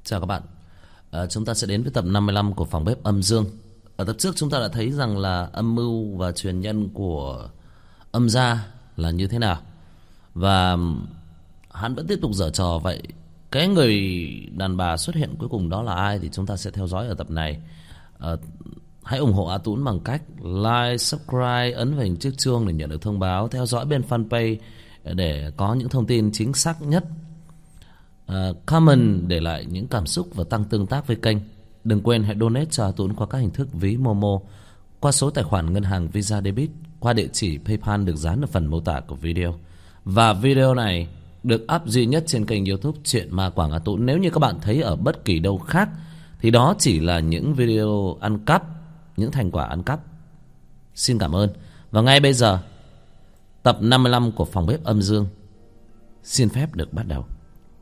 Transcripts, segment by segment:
Chào các bạn. Chúng ta sẽ đến với tập 55 của phòng bếp âm dương. Ở tập trước chúng ta đã thấy rằng là âm mưu và truyền nhân của âm gia là như thế nào. Và hắn vẫn tiếp tục giở trò vậy. Cái người đàn bà xuất hiện cuối cùng đó là ai thì chúng ta sẽ theo dõi ở tập này. Hãy ủng hộ A Tún bằng cách like, subscribe, ấn vào hình chiếc chuông để nhận được thông báo, theo dõi bên fanpage để có những thông tin chính xác nhất. Comment để lại những cảm xúc và tăng tương tác với kênh. Đừng quên hãy donate cho A Tún qua các hình thức ví Momo, qua số tài khoản ngân hàng Visa Debit, qua địa chỉ PayPal được dán ở phần mô tả của video. Và video này được up duy nhất trên kênh YouTube Chuyện Ma Quảng A Tún. Nếu như các bạn thấy ở bất kỳ đâu khác thì đó chỉ là những video ăn cắp, những thành quả ăn cắp. Xin cảm ơn. Và ngay bây giờ, tập 55 của phòng bếp âm dương xin phép được bắt đầu.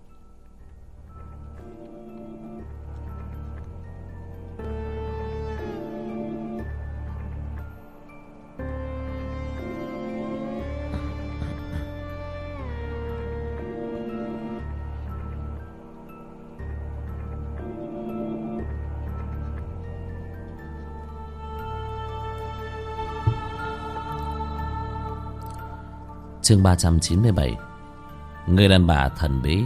Chương 397. Người đàn bà thần bí.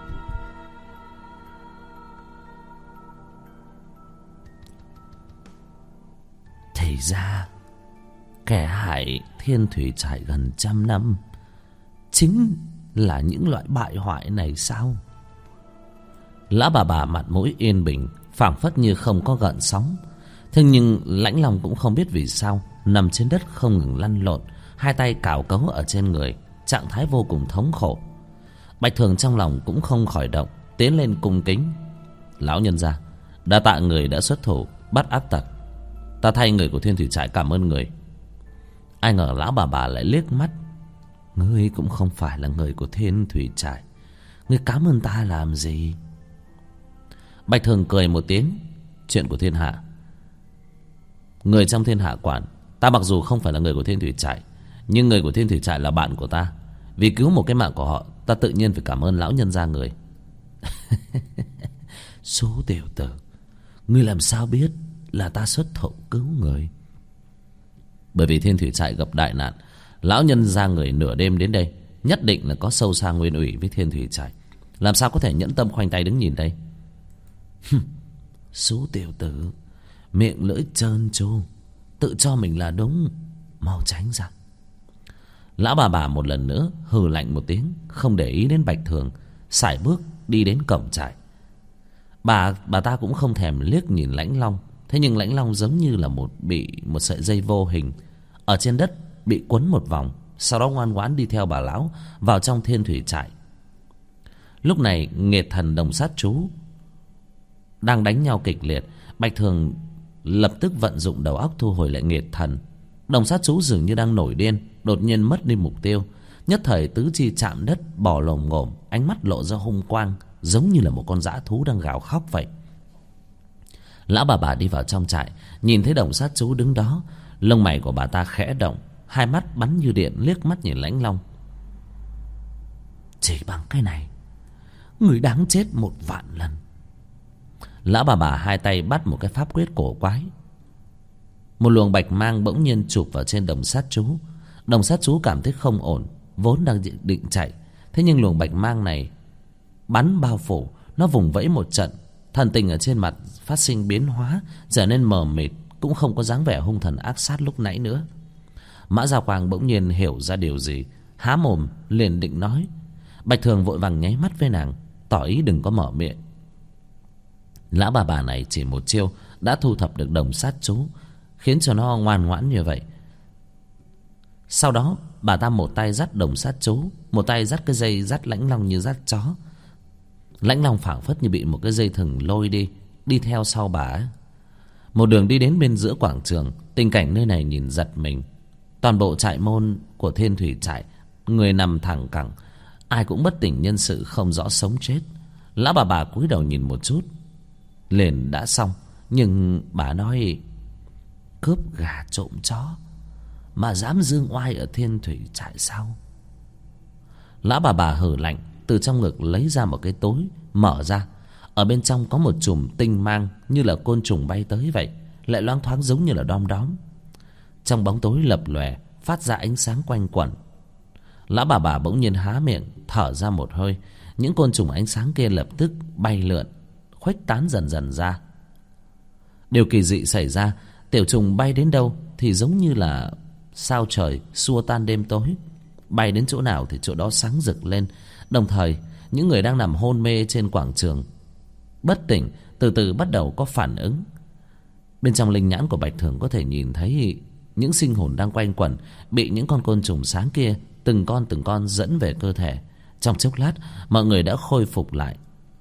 Thì ra kẻ hại Thiên Thủy Trại gần 100 năm chính là những loại bại hoại này sao? Lão bà mặt mũi yên bình, phảng phất như không có gợn sóng. Thế nhưng Lãnh Long cũng không biết vì sao nằm trên đất không ngừng lăn lộn, hai tay cào cấu ở trên người, trạng thái vô cùng thống khổ. Bạch Thường trong lòng cũng không khỏi động, tiến lên cung kính. Lão nhân gia, đa tạ người đã xuất thủ bắt ác tặc. Ta thay người của Thiên Thủy Trại cảm ơn người. Ai ngờ lão bà lại liếc mắt. Ngươi cũng không phải là người của Thiên Thủy Trại, ngươi cảm ơn ta làm gì? Bạch Thường cười một tiếng. Chuyện của thiên hạ, người trong thiên hạ quản. Ta mặc dù không phải là người của Thiên Thủy Trại, nhưng người của Thiên Thủy Trại là bạn của ta. Vì cứu một cái mạng của họ, ta tự nhiên phải cảm ơn lão nhân gia người. Số tiểu tử, ngươi làm sao biết là ta xuất thủ cứu người? Bởi vì Thiên Thủy Trại gặp đại nạn, lão nhân gia người nửa đêm đến đây, nhất định là có sâu xa nguyên ủy với Thiên Thủy Trại. Làm sao có thể nhẫn tâm khoanh tay đứng nhìn đây? Số tiểu tử, miệng lưỡi trơn tru, tự cho mình là đúng, mau tránh ra. Lão bà một lần nữa hừ lạnh một tiếng, không để ý đến Bạch Thường, sải bước đi đến cổng trại. Bà ta cũng không thèm liếc nhìn Lãnh Long. Thế nhưng Lãnh Long giống như là bị một sợi dây vô hình ở trên đất bị quấn một vòng, sau đó ngoan ngoãn đi theo bà lão vào trong Thiên Thủy Trại. Lúc này Nghệt Thần Đồng Sát Chú đang đánh nhau kịch liệt. Bạch Thường lập tức vận dụng đầu óc thu hồi lại Nghệt Thần. Đồng Sát Chú dường như đang nổi điên, đột nhiên mất đi mục tiêu, nhất thời tứ chi chạm đất, bò lồm ngổm, ánh mắt lộ ra hung quang, giống như là một con dã thú đang gào khóc vậy. Lão bà đi vào trong trại, nhìn thấy Đồng Sát Chú đứng đó, lông mày của bà ta khẽ động, hai mắt bắn như điện liếc mắt nhìn Lãnh Long. Chỉ bằng cái này, người đáng chết 1.000.000 lần. Lão bà hai tay bắt một cái pháp quyết cổ quái. Một luồng bạch mang bỗng nhiên chụp vào trên Đồng Sát Chú. Đồng Sát Chú cảm thấy không ổn, vốn đang định chạy. Thế nhưng luồng bạch mang này bắn bao phủ, nó vùng vẫy một trận, thần tình ở trên mặt phát sinh biến hóa, trở nên mờ mịt, cũng không có dáng vẻ hung thần ác sát lúc nãy nữa. Mã Gia Quang bỗng nhiên hiểu ra điều gì, há mồm liền định nói. Bạch Thường vội vàng nháy mắt với nàng, tỏ ý đừng có mở miệng. Lão bà này chỉ một chiêu đã thu thập được Đồng Sát Chú, khiến cho nó ngoan ngoãn như vậy. Sau đó bà ta một tay dắt Đồng Sát Chú, một tay dắt cái dây dắt Lãnh Long như dắt chó. Lãnh Long phảng phất như bị một cái dây thừng lôi đi theo sau bà ấy. Một đường đi đến bên giữa quảng trường. Tình cảnh nơi này nhìn giật mình. Toàn bộ trại môn của Thiên Thủy Trại, người nằm thẳng cẳng, ai cũng bất tỉnh nhân sự, không rõ sống chết. Lão bà cúi đầu nhìn một chút, liền đã xong. Nhưng bà nói cướp gà trộm chó mà dám dương oai ở Thiên Thủy Trại sao? Lão bà hừ lạnh, từ trong ngực lấy ra một cái túi, mở ra. Ở bên trong có một chùm tinh mang như là côn trùng bay tới vậy, lại loáng thoáng giống như là đom đóm. Trong bóng tối lập lòe phát ra ánh sáng quanh quẩn. Lão bà bỗng nhiên há miệng thở ra một hơi. Những côn trùng ánh sáng kia lập tức bay lượn, khuếch tán dần dần ra. Điều kỳ dị xảy ra, tiểu trùng bay đến đâu thì giống như là sao trời xua tan đêm tối, bay đến chỗ nào thì chỗ đó sáng rực lên. Đồng thời những người đang nằm hôn mê trên quảng trường bất tỉnh từ từ bắt đầu có phản ứng. Bên trong linh nhãn của Bạch Thường có thể nhìn thấy những sinh hồn đang quanh quẩn bị những con côn trùng sáng kia từng con dẫn về cơ thể. Trong chốc lát mọi người đã khôi phục lại.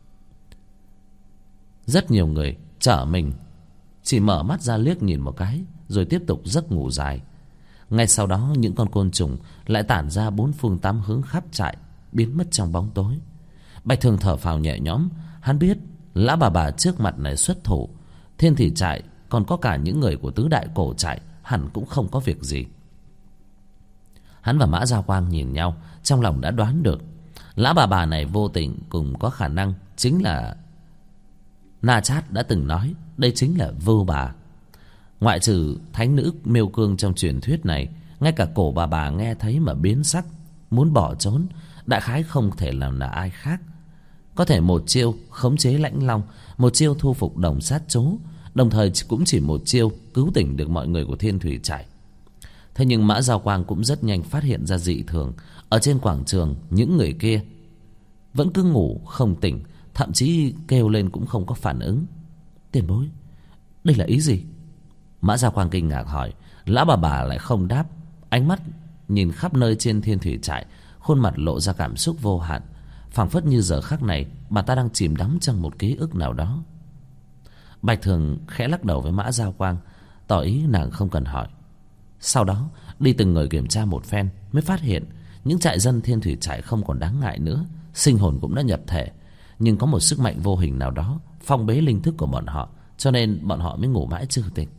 Rất nhiều người trở mình, chỉ mở mắt ra liếc nhìn một cái rồi tiếp tục giấc ngủ dài. Ngay sau đó những con côn trùng lại tản ra bốn phương tám hướng khắp trại, biến mất trong bóng tối. Bạch Thường thở phào nhẹ nhõm. Hắn biết lão bà trước mặt này xuất thủ, Thiên Thủy trại còn có cả những người của tứ đại cổ trại hẳn cũng không có việc gì. Hắn và Mã Giao Quang nhìn nhau, trong lòng đã đoán được lão bà này vô tình cùng có khả năng chính là Na Chát đã từng nói đây chính là Vưu Bà. Ngoại trừ thánh nữ Miêu Cương trong truyền thuyết này, ngay cả cổ bà nghe thấy mà biến sắc, muốn bỏ trốn. Đại khái không thể làm là ai khác. Có thể một chiêu khống chế Lãnh Long, một chiêu thu phục Đồng Sát Trố, đồng thời cũng chỉ một chiêu cứu tỉnh được mọi người của Thiên Thủy trại. Thế nhưng Mã Giao Quang cũng rất nhanh phát hiện ra dị thường. Ở trên quảng trường, những người kia vẫn cứ ngủ không tỉnh, thậm chí kêu lên cũng không có phản ứng. Tiền bối, đây là ý gì? Mã Giao Quang kinh ngạc hỏi. Lão bà lại không đáp, ánh mắt nhìn khắp nơi trên Thiên Thủy trại, khuôn mặt lộ ra cảm xúc vô hạn, phảng phất như giờ khắc này bà ta đang chìm đắm trong một ký ức nào đó. Bạch Thường khẽ lắc đầu với Mã Giao Quang, tỏ ý nàng không cần hỏi. Sau đó đi từng người kiểm tra một phen, mới phát hiện những trại dân Thiên Thủy trại không còn đáng ngại nữa. Sinh hồn cũng đã nhập thể, nhưng có một sức mạnh vô hình nào đó phong bế linh thức của bọn họ, cho nên bọn họ mới ngủ mãi chưa tỉnh.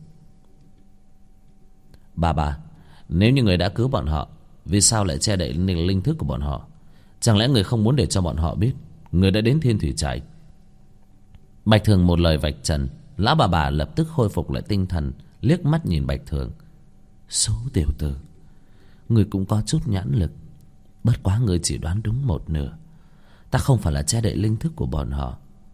Bà, nếu như người đã cứu bọn họ, vì sao lại che đậy linh thức của bọn họ? Chẳng lẽ người không muốn để cho bọn họ biết người đã đến Thiên Thủy trại? Bạch Thường một lời vạch trần. Lão bà lập tức khôi phục lại tinh thần, liếc mắt nhìn Bạch Thường. Số tiểu tử, người cũng có chút nhãn lực, bất quá người chỉ đoán đúng một nửa. Ta không phải là che đậy linh thức của bọn họ,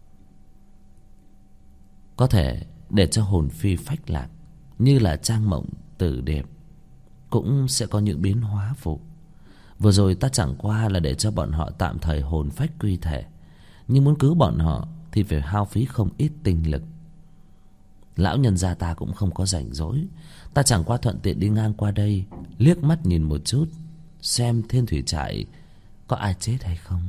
có thể để cho hồn phi phách lạc, như là Trang Mộng, Tử Điệp cũng sẽ có những biến hóa phụ. Vừa rồi ta chẳng qua là để cho bọn họ tạm thời hồn phách quy thể, nhưng muốn cứu bọn họ thì phải hao phí không ít tinh lực. Lão nhân gia ta cũng không có rảnh rỗi, ta chẳng qua thuận tiện đi ngang qua đây, liếc mắt nhìn một chút, xem Thiên Thủy trại có ai chết hay không.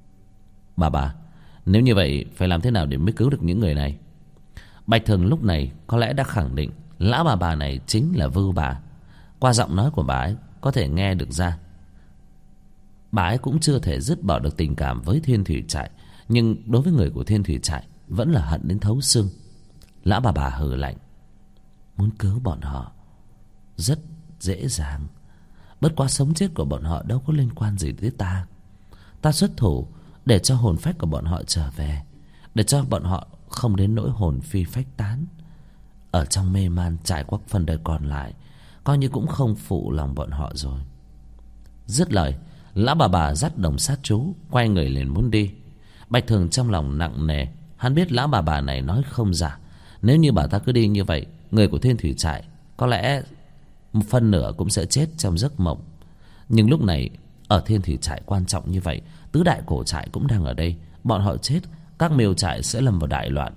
Bà, nếu như vậy phải làm thế nào để mới cứu được những người này? Bạch Thường lúc này có lẽ đã khẳng định lão bà này chính là Vưu Bà. Qua giọng nói của bà ấy có thể nghe được ra bà ấy cũng chưa thể dứt bỏ được tình cảm với Thiên Thủy trại, nhưng đối với người của Thiên Thủy trại vẫn là hận đến thấu xương. Lão bà hừ lạnh. Muốn cứu bọn họ rất dễ dàng, bất quá sống chết của bọn họ đâu có liên quan gì tới ta. Ta xuất thủ để cho hồn phách của bọn họ trở về, để cho bọn họ không đến nỗi hồn phi phách tán, ở trong mê man trải qua phần đời còn lại, coi như cũng không phụ lòng bọn họ rồi. Dứt lời, lão bà dắt Đồng Sát Trú quay người liền muốn đi. Bạch Thường trong lòng nặng nề, hắn biết lão bà này nói không giả. Nếu như bà ta cứ đi như vậy, người của Thiên Thủy trại có lẽ một phần nửa cũng sẽ chết trong giấc mộng. Nhưng lúc này ở Thiên Thủy trại quan trọng như vậy, tứ đại cổ trại cũng đang ở đây, bọn họ chết, các miêu trại sẽ lâm vào đại loạn.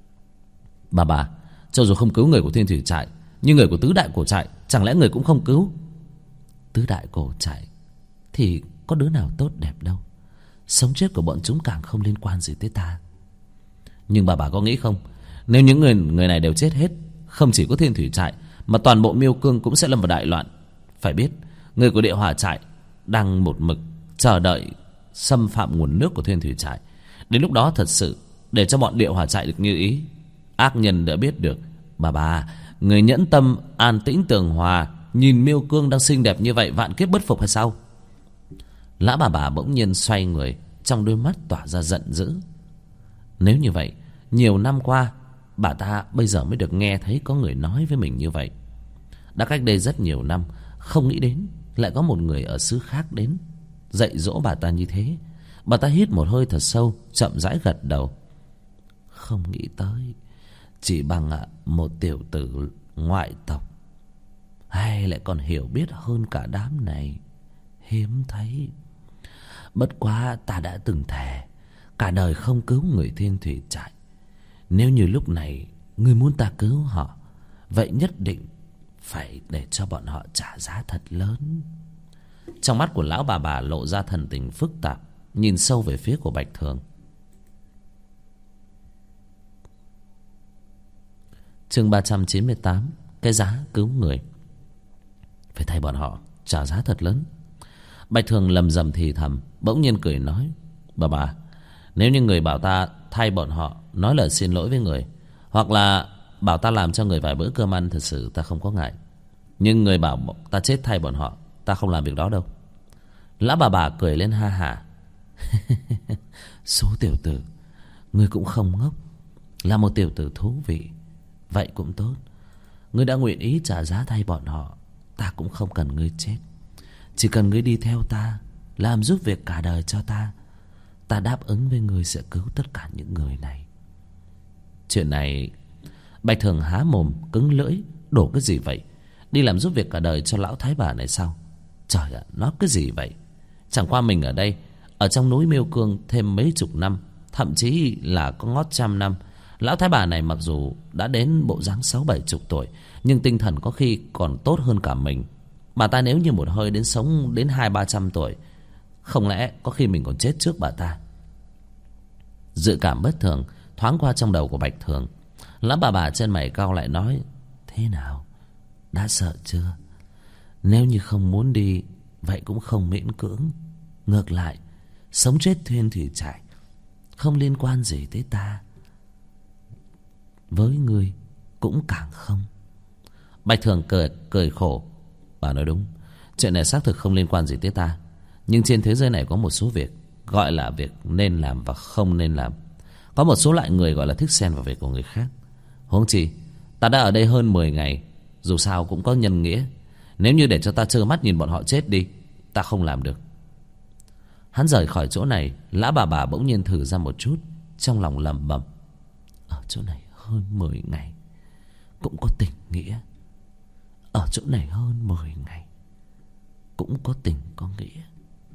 Bà, cho dù không cứu người của Thiên Thủy trại, nhưng người của tứ đại cổ trại chẳng lẽ người cũng không cứu? Tứ đại cổ trại thì có đứa nào tốt đẹp đâu, sống chết của bọn chúng càng không liên quan gì tới ta. Nhưng bà có nghĩ không, nếu những người này đều chết hết, không chỉ có Thiên Thủy trại mà toàn bộ Miêu Cương cũng sẽ lâm vào đại loạn. Phải biết người của Địa Hỏa trại đang một mực chờ đợi xâm phạm nguồn nước của Thiên Thủy trại. Đến lúc đó thật sự để cho bọn Địa Hỏa trại được như ý, ác nhân đã biết được. Bà, người nhẫn tâm an tĩnh tường hòa, nhìn Miêu Cương đang xinh đẹp như vậy, vạn kiếp bất phục hay sao? Lão bà bỗng nhiên xoay người, trong đôi mắt tỏa ra giận dữ. Nếu như vậy, nhiều năm qua bà ta bây giờ mới được nghe thấy có người nói với mình như vậy. Đã cách đây rất nhiều năm, không nghĩ đến lại có một người ở xứ khác đến dạy dỗ bà ta như thế. Bà ta hít một hơi thật sâu, chậm rãi gật đầu. Không nghĩ tới, chỉ bằng một tiểu tử ngoại tộc hay lại còn hiểu biết hơn cả đám này, hiếm thấy. Bất quá ta đã từng thề cả đời không cứu người Thiên Thủy Trại. Nếu như lúc này ngươi muốn ta cứu họ, vậy nhất định phải để cho bọn họ trả giá thật lớn. Trong mắt của lão bà lộ ra thần tình phức tạp, nhìn sâu về phía của Bạch Thường. Chương 398. Cái giá cứu người. Phải thay bọn họ trả giá thật lớn. Bạch Thường lầm rầm thì thầm, bỗng nhiên cười nói: Bà, nếu như người bảo ta thay bọn họ nói lời xin lỗi với người, hoặc là bảo ta làm cho người vài bữa cơm ăn, thật sự ta không có ngại. Nhưng người bảo ta chết thay bọn họ, ta không làm việc đó đâu. Lão bà cười lên ha hả. Số tiểu tử, ngươi cũng không ngốc, là một tiểu tử thú vị. Vậy cũng tốt, ngươi đã nguyện ý trả giá thay bọn họ, ta cũng không cần ngươi chết. Chỉ cần ngươi đi theo ta, làm giúp việc cả đời cho ta, ta đáp ứng với ngươi sẽ cứu tất cả những người này. Chuyện này, Bạch Thường há mồm cứng lưỡi. Đổ cái gì vậy? Đi làm giúp việc cả đời cho lão thái bà này sao? Trời ạ, nói cái gì vậy? Chẳng qua mình ở đây, ở trong núi Miêu Cương thêm mấy chục năm, thậm chí là có ngót 100 năm. Lão thái bà này mặc dù đã đến bộ dáng 60-70 tuổi, nhưng tinh thần có khi còn tốt hơn cả mình. Bà ta nếu như một hơi đến sống đến 200-300 tuổi, không lẽ có khi mình còn chết trước bà ta? Dự cảm bất thường thoáng qua trong đầu của Bạch Thường. Lão bà trên mày cau lại nói: Thế nào? Đã sợ chưa? Nếu như không muốn đi, vậy cũng không miễn cưỡng. Ngược lại, sống chết Thiên Thủy Trại không liên quan gì tới ta, với ngươi cũng càng không. Bạch Thường cười khổ. Bà nói đúng, chuyện này xác thực không liên quan gì tới ta. Nhưng trên thế giới này có một số việc gọi là việc nên làm và không nên làm. Có một số loại người gọi là thích xen vào việc của người khác. Huống chi ta đã ở đây hơn 10 ngày, dù sao cũng có nhân nghĩa. Nếu như để cho ta trơ mắt nhìn bọn họ chết đi, ta không làm được. Hắn rời khỏi chỗ này, lão bà bỗng nhiên thử ra một chút, trong lòng lẩm bẩm: Ở chỗ này hơn 10 ngày cũng có tình nghĩa. Ở chỗ này hơn 10 ngày cũng có tình có nghĩa.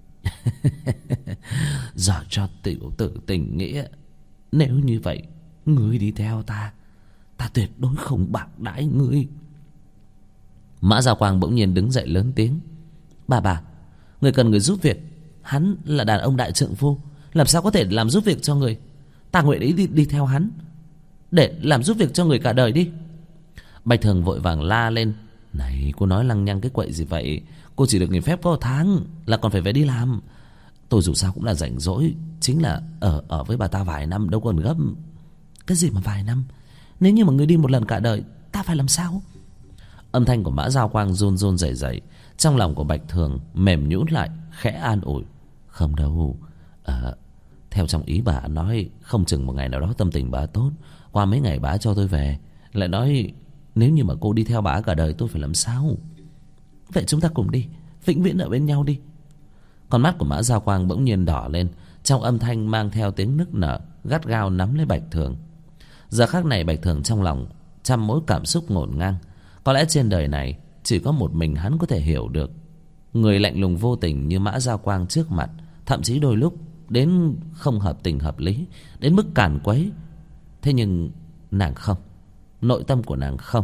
Giờ cho tiểu tử tình nghĩa. Nếu như vậy, ngươi đi theo ta, ta tuyệt đối không bạc đãi ngươi. Mã Gia Quang bỗng nhiên đứng dậy lớn tiếng: Bà, người cần người giúp việc. Hắn là đàn ông đại trượng phu, làm sao có thể làm giúp việc cho người? Ta nguyện ý đi theo hắn, để làm giúp việc cho người cả đời đi. Bạch Thường vội vàng la lên: Này, cô nói lăng nhăng cái quậy gì vậy? Cô chỉ được nghỉ phép có 1 tháng là còn phải về đi làm. Tôi dù sao cũng là rảnh rỗi, chính là ở với bà ta vài năm, đâu còn gấp. Cái gì mà vài năm? Nếu như mà người đi một lần cả đời, ta phải làm sao? Âm thanh của Mã Giao Quang run run rẩy rẩy. Trong lòng của Bạch Thường mềm nhũn lại, khẽ an ủi: Không đâu, theo trong ý bà nói, không chừng một ngày nào đó tâm tình bà tốt, qua mấy ngày bà cho tôi về. Lại nói nếu như mà cô đi theo bà cả đời, tôi phải làm sao? Vậy chúng ta cùng đi, vĩnh viễn ở bên nhau đi. Con mắt của Mã Giao Quang bỗng nhiên đỏ lên, trong âm thanh mang theo tiếng nức nở, gắt gao nắm lấy Bạch Thường. Giờ khắc này Bạch Thường trong lòng trăm mối cảm xúc ngổn ngang. Có lẽ trên đời này chỉ có một mình hắn có thể hiểu được người lạnh lùng vô tình như Mã Giao Quang trước mặt, thậm chí đôi lúc đến không hợp tình hợp lý, đến mức càn quấy. Thế nhưng nàng không, nội tâm của nàng không.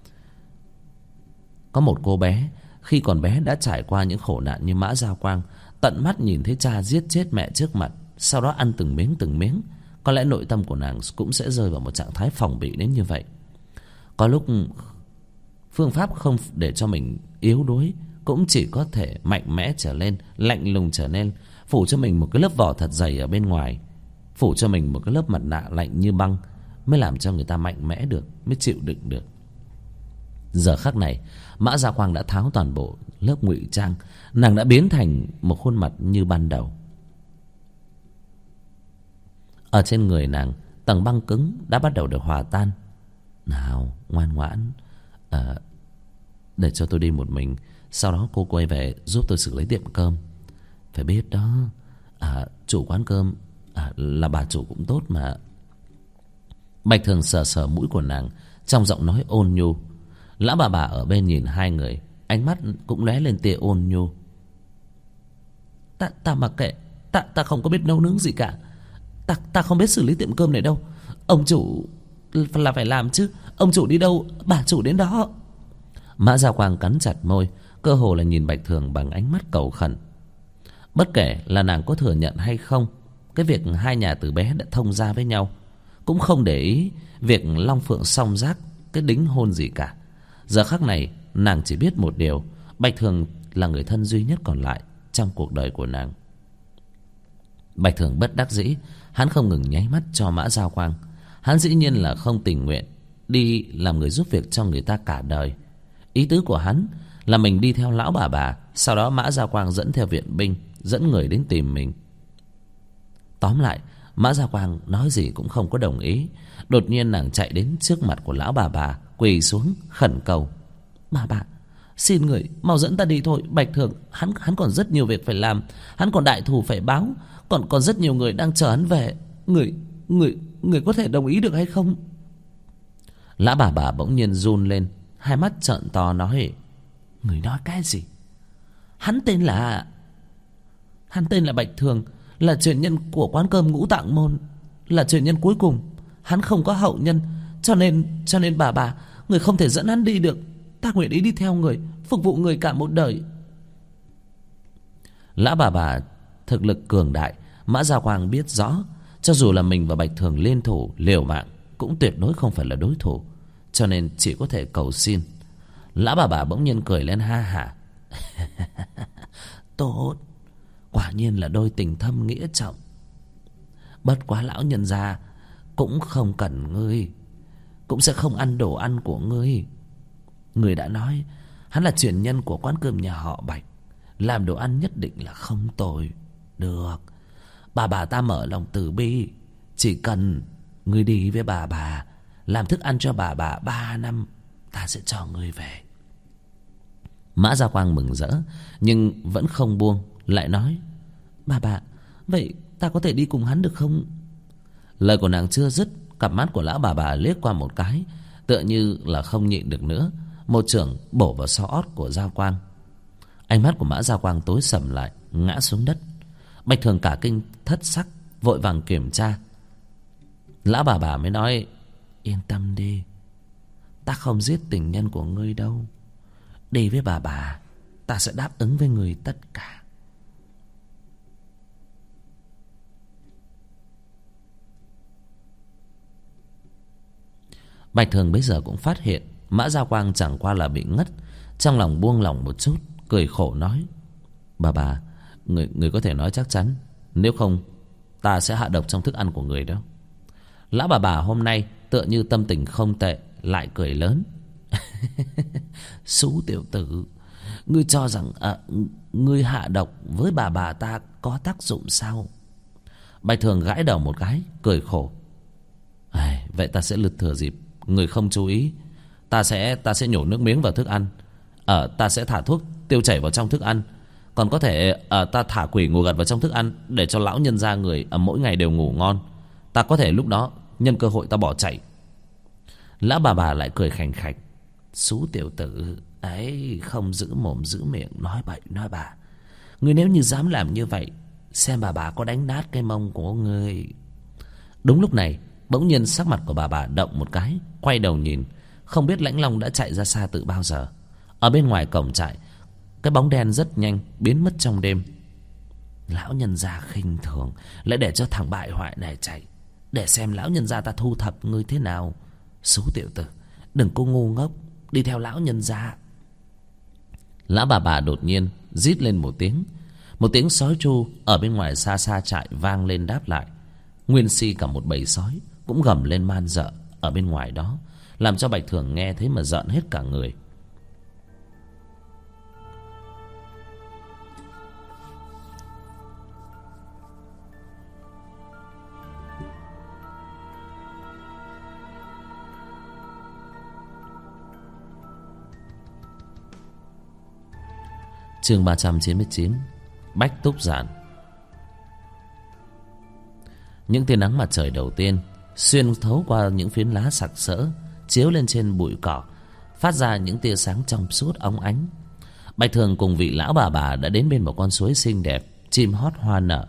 Có một cô bé khi còn bé đã trải qua những khổ nạn như Mã Giao Quang, tận mắt nhìn thấy cha giết chết mẹ trước mặt, sau đó ăn từng miếng. Có lẽ nội tâm của nàng cũng sẽ rơi vào một trạng thái phòng bị đến như vậy. Có lúc phương pháp không để cho mình yếu đuối, cũng chỉ có thể mạnh mẽ trở lên, lạnh lùng trở nên, phủ cho mình một cái lớp vỏ thật dày ở bên ngoài, phủ cho mình một cái lớp mặt nạ lạnh như băng, mới làm cho người ta mạnh mẽ được, mới chịu đựng được. Giờ khắc này Mã Gia Quang đã tháo toàn bộ lớp ngụy trang, nàng đã biến thành một khuôn mặt như ban đầu. Ở trên người nàng Tầng băng cứng đã bắt đầu được hòa tan. Nào ngoan ngoãn, để cho tôi đi một mình, sau đó cô quay về giúp tôi xử lý tiệm cơm. Phải biết đó, chủ quán cơm là bà chủ cũng tốt mà. Bạch Thường sờ sờ mũi của nàng, trong giọng nói ôn nhu. Lão bà ở bên nhìn hai người, ánh mắt cũng lóe lên tia ôn nhu. Ta mặc kệ, ta không có biết nấu nướng gì cả. Ta không biết xử lý tiệm cơm này đâu. Ông chủ là phải làm chứ. Ông chủ đi đâu bà chủ đến đó. Mã Gia Quang cắn chặt môi, cơ hồ là nhìn Bạch Thường bằng ánh mắt cầu khẩn. Bất kể là nàng có thừa nhận hay không, cái việc hai nhà từ bé đã thông gia với nhau, cũng không để ý việc Long Phượng song giác cái đính hôn gì cả. Giờ khắc này nàng chỉ biết một điều: Bạch Thường là người thân duy nhất còn lại trong cuộc đời của nàng. Bạch Thường bất đắc dĩ, hắn không ngừng nháy mắt cho Mã Gia Quang. Hắn dĩ nhiên là không tình nguyện đi làm người giúp việc cho người ta cả đời. Ý tứ của hắn là mình đi theo lão bà, sau đó Mã Gia Quang dẫn theo viện binh, dẫn người đến tìm mình. Tóm lại, Mã Gia Quang nói gì cũng không có đồng ý. Đột nhiên nàng chạy đến trước mặt của lão bà, quỳ xuống khẩn cầu: Bà, xin người mau dẫn ta đi thôi. Bạch Thường hắn còn rất nhiều việc phải làm, hắn còn đại thù phải báo, còn rất nhiều người đang chờ hắn về. Người có thể đồng ý được hay không? Lão bà bỗng nhiên run lên, hai mắt trợn to nói: Người nói cái gì? Hắn tên là Bạch Thường, là truyền nhân của quán cơm Ngũ Tạng Môn, là truyền nhân cuối cùng. Hắn không có hậu nhân, cho nên bà, người không thể dẫn hắn đi được. Ta nguyện ý đi theo người, phục vụ người cả một đời. Lão bà thực lực cường đại, Mã Gia Quang biết rõ, cho dù là mình và Bạch Thường liên thủ liều mạng cũng tuyệt đối không phải là đối thủ, cho nên chỉ có thể cầu xin. Lão bà bỗng nhiên cười lên ha hả. Tốt, quả nhiên là đôi tình thâm nghĩa trọng. Bất quá lão nhân gia cũng không cần ngươi, cũng sẽ không ăn đồ ăn của ngươi. Ngươi đã nói hắn là truyền nhân của quán cơm nhà họ Bạch, làm đồ ăn nhất định là không tồi. Được, bà ta mở lòng từ bi, chỉ cần ngươi đi với bà làm thức ăn cho bà 3 năm, ta sẽ cho ngươi về. Mã Gia Quang mừng rỡ nhưng vẫn không buông, lại nói: Bà, vậy ta có thể đi cùng hắn được không? Lời của nàng chưa dứt, cặp mắt của lão bà liếc qua một cái, tựa như là không nhịn được nữa, một chưởng bổ vào sau ót của Gia Quang. Ánh mắt của Mã Gia Quang tối sầm lại, ngã xuống đất. Bạch Thường cả kinh thất sắc, vội vàng kiểm tra. Lão bà mới nói: Yên tâm đi, ta không giết tình nhân của ngươi đâu. Đi với bà, ta sẽ đáp ứng với người tất cả. Bạch Thường bây giờ cũng phát hiện Mã Gia Quang chẳng qua là bị ngất, trong lòng buông lỏng một chút, cười khổ nói: Bà, người có thể nói chắc chắn, nếu không ta sẽ hạ độc trong thức ăn của người đó. Lão bà hôm nay tựa như tâm tình không tệ, lại cười lớn. Sú tiểu tử, ngươi cho rằng ngươi hạ độc với bà ta có tác dụng sao? Bạch Thường gãi đầu một cái, cười khổ. Vậy ta sẽ lượt thừa dịp người không chú ý, ta sẽ nhổ nước miếng vào thức ăn. Ta sẽ thả thuốc tiêu chảy vào trong thức ăn. Còn có thể ta thả quỷ ngủ gật vào trong thức ăn, để cho lão nhân gia người mỗi ngày đều ngủ ngon. Ta có thể lúc đó nhân cơ hội ta bỏ chạy. Lão bà lại cười khành khạch. Sú tiểu tử ấy, không giữ mồm giữ miệng, nói bậy nói bạ. Ngươi nếu như dám làm như vậy, xem bà có đánh nát cái mông của ngươi. Đúng lúc này, bỗng nhiên sắc mặt của bà động một cái, quay đầu nhìn, không biết Lãnh Long đã chạy ra xa từ bao giờ. Ở bên ngoài cổng trại, cái bóng đen rất nhanh biến mất trong đêm. Lão nhân gia khinh thường, lại để cho thằng bại hoại này chạy, để xem lão nhân gia ta thu thập ngươi thế nào. Sú tiểu tử, đừng có ngu ngốc, đi theo lão nhân gia. Lão bà đột nhiên rít lên một tiếng sói tru ở bên ngoài xa xa trại vang lên đáp lại. Nguyên si cả một bầy sói cũng gầm lên man rợ ở bên ngoài đó, làm cho Bạch Thường nghe thấy mà rợn hết cả người. Chương 399. Bách Túc Giản. Những tia nắng mặt trời đầu tiên xuyên thấu qua những phiến lá sặc sỡ, chiếu lên trên bụi cỏ, phát ra những tia sáng trong suốt óng ánh. Bạch Thường cùng vị lão bà đã đến bên một con suối xinh đẹp, chim hót hoa nở.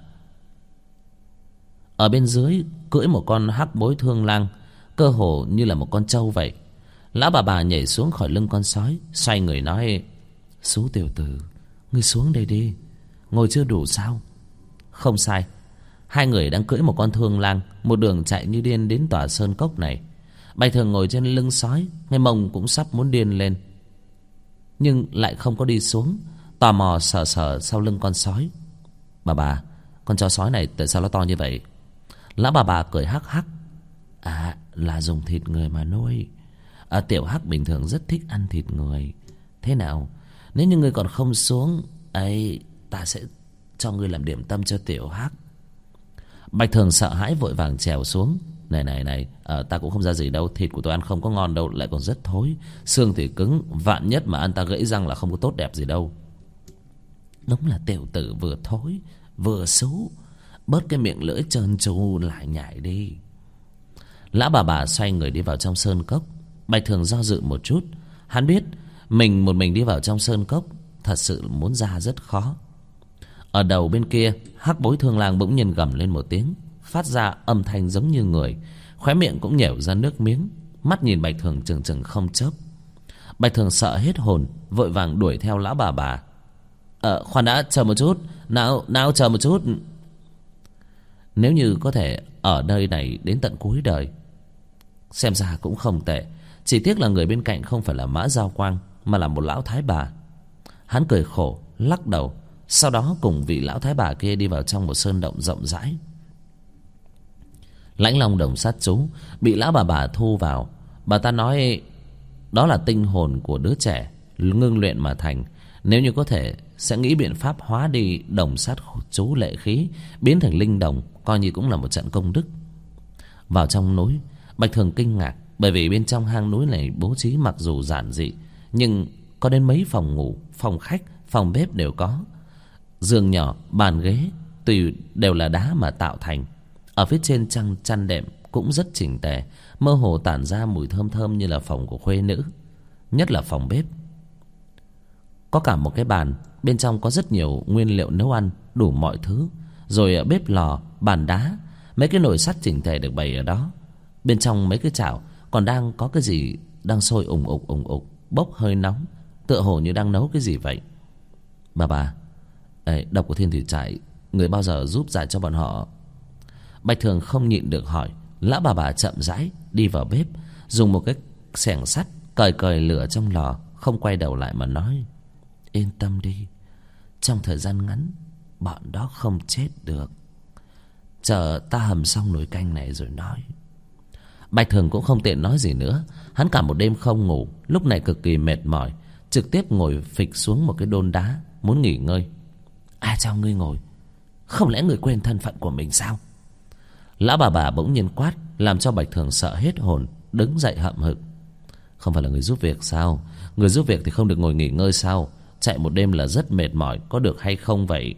Ở bên dưới cưỡi một con hắc bối thương lang, cơ hồ như là một con trâu vậy. Lão bà nhảy xuống khỏi lưng con sói, xoay người nói: "Sú tiểu tử, ngươi xuống đây đi, ngồi chưa đủ sao?" Không sai, hai người đang cưỡi một con thương lang, một đường chạy như điên đến tòa sơn cốc này. Bạch Thường ngồi trên lưng sói, ngay mông cũng sắp muốn điên lên, nhưng lại không có đi xuống, tò mò sờ sờ sau lưng con sói. Bà, con chó sói này tại sao nó to như vậy?" Lão bà cười hắc hắc: "À, là dùng thịt người mà nuôi. Tiểu Hắc bình thường rất thích ăn thịt người. Thế nào, nếu như ngươi còn không xuống ấy, ta sẽ cho ngươi làm điểm tâm cho Tiểu Hắc." Bạch Thường sợ hãi vội vàng trèo xuống. Này, ta cũng không ra gì đâu, thịt của tôi ăn không có ngon đâu, lại còn rất thối, xương thì cứng, vạn nhất mà ăn ta gãy răng là không có tốt đẹp gì đâu. Đúng là tiểu tử vừa thối vừa xú, bớt cái miệng lưỡi trơn tru lại nhảy đi. Lão bà xoay người đi vào trong sơn cốc. Bạch Thường do dự một chút, hắn biết mình một mình đi vào trong sơn cốc thật sự muốn ra rất khó. Ở đầu bên kia, hắc bối thương lang bỗng nhiên gầm lên một tiếng, phát ra âm thanh giống như người, khóe miệng cũng nhẻo ra nước miếng, mắt nhìn Bạch Thường chừng chừng không chớp. Bạch Thường sợ hết hồn, vội vàng đuổi theo lão bà. Khoan đã, chờ một chút, nào chờ một chút. Nếu như có thể ở nơi này đến tận cuối đời, xem ra cũng không tệ. Chỉ tiếc là người bên cạnh không phải là Mã Giao Quang, mà là một lão thái bà. Hắn cười khổ, lắc đầu, sau đó cùng vị lão thái bà kia đi vào trong một sơn động rộng rãi. Lãnh Long đồng sát chú bị lão bà thu vào. Bà ta nói đó là tinh hồn của đứa trẻ ngưng luyện mà thành. Nếu như có thể sẽ nghĩ biện pháp hóa đi đồng sát chú lệ khí, biến thành linh đồng, coi như cũng là một trận công đức. Vào trong núi, Bạch Thường kinh ngạc, bởi vì bên trong hang núi này bố trí mặc dù giản dị, nhưng có đến mấy phòng ngủ, phòng khách, phòng bếp đều có. Giường nhỏ, bàn ghế tùy đều là đá mà tạo thành. Ở phía trên chăn đệm cũng rất chỉnh tề, mơ hồ tản ra mùi thơm thơm như là phòng của khuê nữ. Nhất là phòng bếp, có cả một cái bàn, bên trong có rất nhiều nguyên liệu nấu ăn, đủ mọi thứ. Rồi bếp lò, bàn đá, mấy cái nồi sắt chỉnh tề được bày ở đó. Bên trong mấy cái chảo còn đang có cái gì đang sôi ùng ục, bốc hơi nóng, tựa hồ như đang nấu cái gì vậy. Bà, độc của Thiên Thủy Trại người bao giờ giúp giải cho bọn họ? Bạch Thường không nhịn được hỏi. Lão bà chậm rãi đi vào bếp, dùng một cái xẻng sắt cời lửa trong lò, không quay đầu lại mà nói: "Yên tâm đi, trong thời gian ngắn bọn đó không chết được. Chờ ta hầm xong nồi canh này rồi nói." Bạch Thường cũng không tiện nói gì nữa. Hắn cả một đêm không ngủ, lúc này cực kỳ mệt mỏi, trực tiếp ngồi phịch xuống một cái đôn đá, muốn nghỉ ngơi. "Ai cho ngươi ngồi? Không lẽ ngươi quên thân phận của mình sao?" Lão bà bỗng nhiên quát, làm cho Bạch Thường sợ hết hồn, đứng dậy hậm hực. "Không phải là người giúp việc sao? Người giúp việc thì không được ngồi nghỉ ngơi sao? Chạy một đêm là rất mệt mỏi, có được hay không vậy?"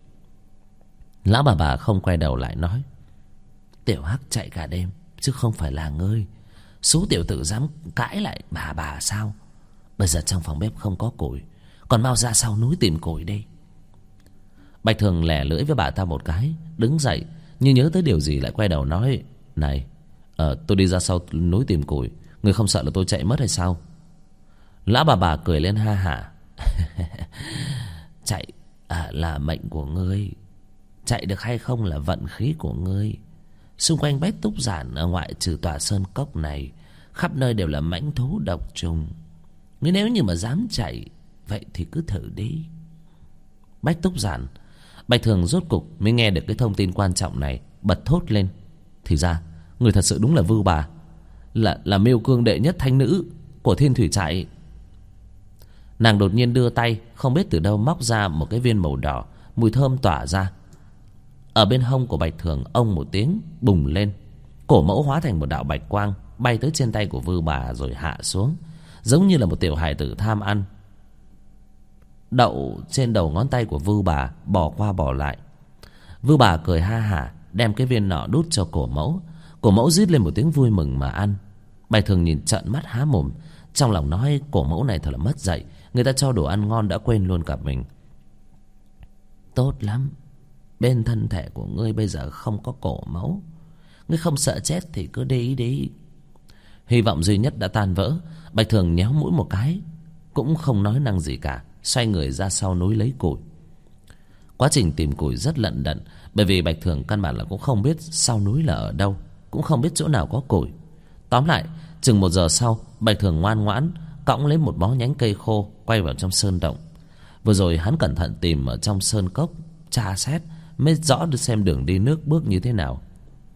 Lão bà không quay đầu lại nói: "Tiểu Hắc chạy cả đêm, chứ không phải là ngươi. Số tiểu tử dám cãi lại bà sao? Bây giờ trong phòng bếp không có củi, còn mau ra sau núi tìm củi đi." Bạch Thường lẻ lưỡi với bà ta một cái, đứng dậy, như nhớ tới điều gì lại quay đầu nói: "Này, tôi đi ra sau núi tìm củi, ngươi không sợ là tôi chạy mất hay sao?" Lão bà cười lên ha hả: "Chạy là mệnh của ngươi, chạy được hay không là vận khí của ngươi. Xung quanh Bách Túc Giản, ở ngoại trừ tòa sơn cốc này, khắp nơi đều là mãnh thú độc trùng. Ngươi nếu như mà dám chạy, vậy thì cứ thử đi." Bách Túc Giản. Bạch Thường rốt cục mới nghe được cái thông tin quan trọng này, bật thốt lên: "Thì ra người thật sự đúng là Vưu bà, là Miêu Cương đệ nhất thánh nữ của Thiên Thủy Trại." Nàng đột nhiên đưa tay, không biết từ đâu móc ra một cái viên màu đỏ, mùi thơm tỏa ra. Ở bên hông của Bạch Thường ông một tiếng bùng lên, cổ mẫu hóa thành một đạo bạch quang, bay tới trên tay của Vưu bà rồi hạ xuống, giống như là một tiểu hài tử tham ăn. đậu trên đầu ngón tay của Vưu Bà, bỏ qua bỏ lại. Vưu Bà cười ha hả, đem cái viên nọ đút cho Cổ Mẫu. Cổ Mẫu rít lên một tiếng vui mừng mà ăn. Bạch Thường nhìn trợn mắt há mồm, trong lòng nói Cổ Mẫu này thật là mất dạy, người ta cho đồ ăn ngon đã quên luôn cả mình. Tốt lắm, bên thân thể của ngươi bây giờ không có Cổ Mẫu, ngươi không sợ chết thì cứ đi đi. Hy vọng duy nhất đã tan vỡ. Bạch Thường nhéo mũi một cái, cũng không nói năng gì cả, xoay người ra sau núi lấy củi. Quá trình tìm củi rất lận đận, bởi vì Bạch Thường căn bản là cũng không biết sau núi là ở đâu, cũng không biết chỗ nào có củi. Tóm lại, chừng 1 giờ sau, Bạch Thường ngoan ngoãn cõng lấy một bó nhánh cây khô, quay vào trong sơn động. Vừa rồi hắn cẩn thận tìm ở trong sơn cốc, tra xét mới rõ được xem đường đi nước bước như thế nào.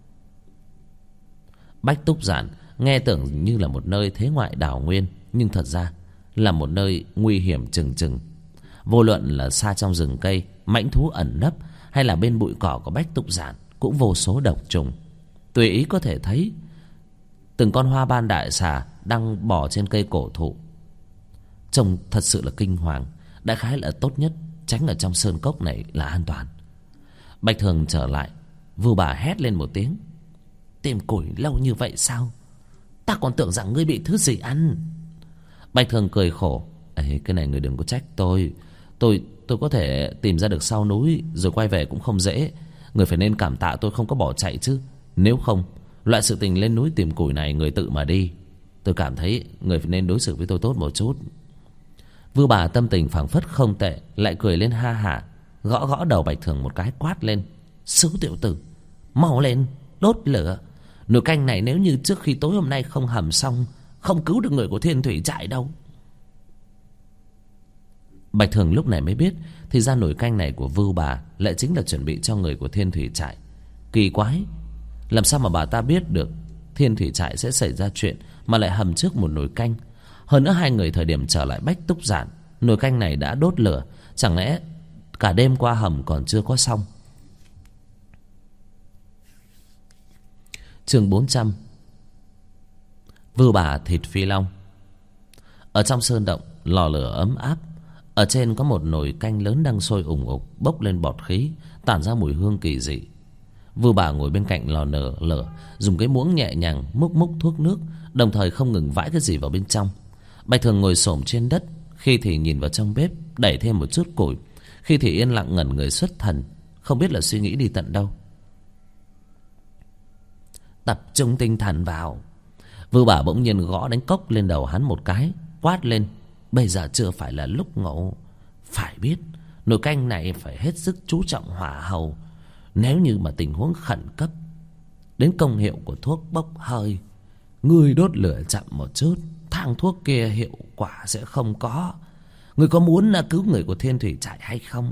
Bách Túc Giản nghe tưởng như là một nơi thế ngoại đảo nguyên, nhưng thật ra là một nơi nguy hiểm trừng trừng. Vô luận là xa trong rừng cây, mãnh thú ẩn nấp, hay là bên bụi cỏ của Bách Túc Giản, cũng vô số độc trùng. Tùy ý có thể thấy từng con hoa ban đại xà đang bò trên cây cổ thụ, trông thật sự là kinh hoàng. Đại khái là tốt nhất tránh ở trong sơn cốc này là an toàn. Bạch Thường trở lại, Vưu Bà hét lên một tiếng: tìm củi lâu như vậy sao? Ta còn tưởng rằng ngươi bị thứ gì ăn. Bạch Thường cười khổ: Ê, cái này người đừng có trách tôi. Tôi có thể tìm ra được sau núi, rồi quay về cũng không dễ. Người phải nên cảm tạ tôi không có bỏ chạy chứ. Nếu không, loại sự tình lên núi tìm củi này người tự mà đi. Tôi cảm thấy người phải nên đối xử với tôi tốt một chút. Vưu Bà tâm tình phảng phất không tệ, lại cười lên ha hả, gõ gõ đầu Bạch Thường một cái, quát lên: Xú tiểu tử, mau lên đốt lửa. Nồi canh này nếu như trước khi tối hôm nay không hầm xong, không cứu được người của Thiên Thủy Trại đâu. Bạch Thường lúc này mới biết, thì ra nồi canh này của Vưu Bà lại chính là chuẩn bị cho người của Thiên Thủy Trại. Kỳ quái, làm sao mà bà ta biết được Thiên Thủy Trại sẽ xảy ra chuyện mà lại hầm trước một nồi canh? Hơn nữa hai người thời điểm trở lại Bách Túc Giản, nồi canh này đã đốt lửa, chẳng lẽ cả đêm qua hầm còn chưa có xong? Chương 400. Vưu Bà thịt phi long. Ở trong sơn động, lò lửa ấm áp. Ở trên có một nồi canh lớn đang sôi ủng ục, bốc lên bọt khí, tản ra mùi hương kỳ dị. Vưu Bà ngồi bên cạnh lò lửa, dùng cái muỗng nhẹ nhàng múc múc thuốc nước, đồng thời không ngừng vãi cái gì vào bên trong. Bạch Thường ngồi xổm trên đất, khi thì nhìn vào trong bếp đẩy thêm một chút củi, khi thì yên lặng ngẩn người xuất thần, không biết là suy nghĩ đi tận đâu. Tập trung tinh thần vào. Vưu Bà bỗng nhiên gõ đánh cốc lên đầu hắn một cái, quát lên: Bây giờ chưa phải là lúc ngủ. Phải biết nồi canh này phải hết sức chú trọng hỏa hầu. Nếu như mà tình huống khẩn cấp, đến công hiệu của thuốc bốc hơi, ngươi đốt lửa chậm một chút, thang thuốc kia hiệu quả sẽ không có. Ngươi có muốn là cứu người của Thiên Thủy Trại hay không?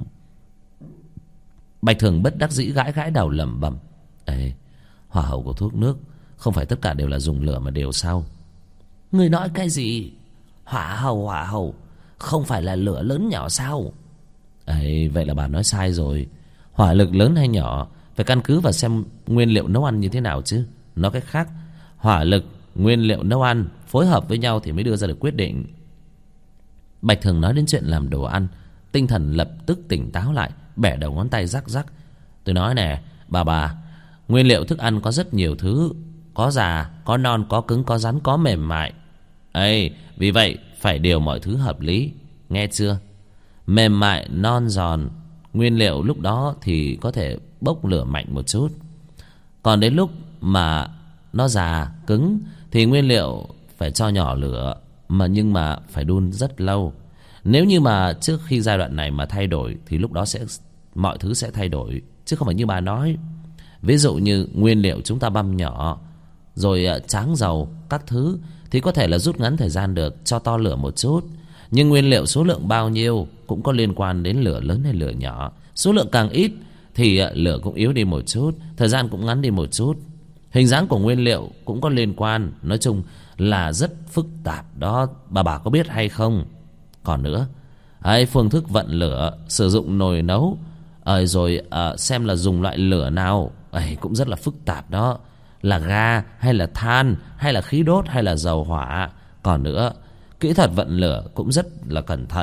Bạch Thường bất đắc dĩ gãi gãi đầu lẩm bẩm: Ê, hỏa hầu của thuốc nước không phải tất cả đều là dùng lửa mà đều sao? Ngươi nói cái gì? Hỏa hầu không phải là lửa lớn nhỏ sao? Ê, vậy là bà nói sai rồi. Hỏa lực lớn hay nhỏ phải căn cứ vào xem nguyên liệu nấu ăn như thế nào chứ. Nói cách khác, hỏa lực, nguyên liệu nấu ăn phối hợp với nhau thì mới đưa ra được quyết định. Bạch Thường nói đến chuyện làm đồ ăn, tinh thần lập tức tỉnh táo lại, bẻ đầu ngón tay rắc rắc: Tôi nói nè, bà, nguyên liệu thức ăn có rất nhiều thứ, có già, có non, có cứng, có rắn, có mềm mại. Ê, vì vậy phải điều mọi thứ hợp lý, nghe chưa? Mềm mại, non, giòn, nguyên liệu lúc đó thì có thể bốc lửa mạnh một chút. Còn đến lúc mà nó già, cứng thì nguyên liệu phải cho nhỏ lửa, nhưng mà phải đun rất lâu. Nếu như mà trước khi giai đoạn này mà thay đổi thì lúc đó mọi thứ sẽ thay đổi, chứ không phải như bà nói. Ví dụ như nguyên liệu chúng ta băm nhỏ, rồi tráng dầu các thứ thì có thể là rút ngắn thời gian được, cho to lửa một chút. Nhưng nguyên liệu số lượng bao nhiêu cũng có liên quan đến lửa lớn hay lửa nhỏ. Số lượng càng ít thì lửa cũng yếu đi một chút, thời gian cũng ngắn đi một chút. Hình dáng của nguyên liệu cũng có liên quan. Nói chung là rất phức tạp đó, bà có biết hay không? Còn nữa, phương thức vận lửa, sử dụng nồi nấu, rồi xem là dùng loại lửa nào, cũng rất là phức tạp đó. Là ga hay là than, hay là khí đốt, hay là dầu hỏa. Còn nữa, kỹ thuật vận lửa cũng rất là cẩn thận.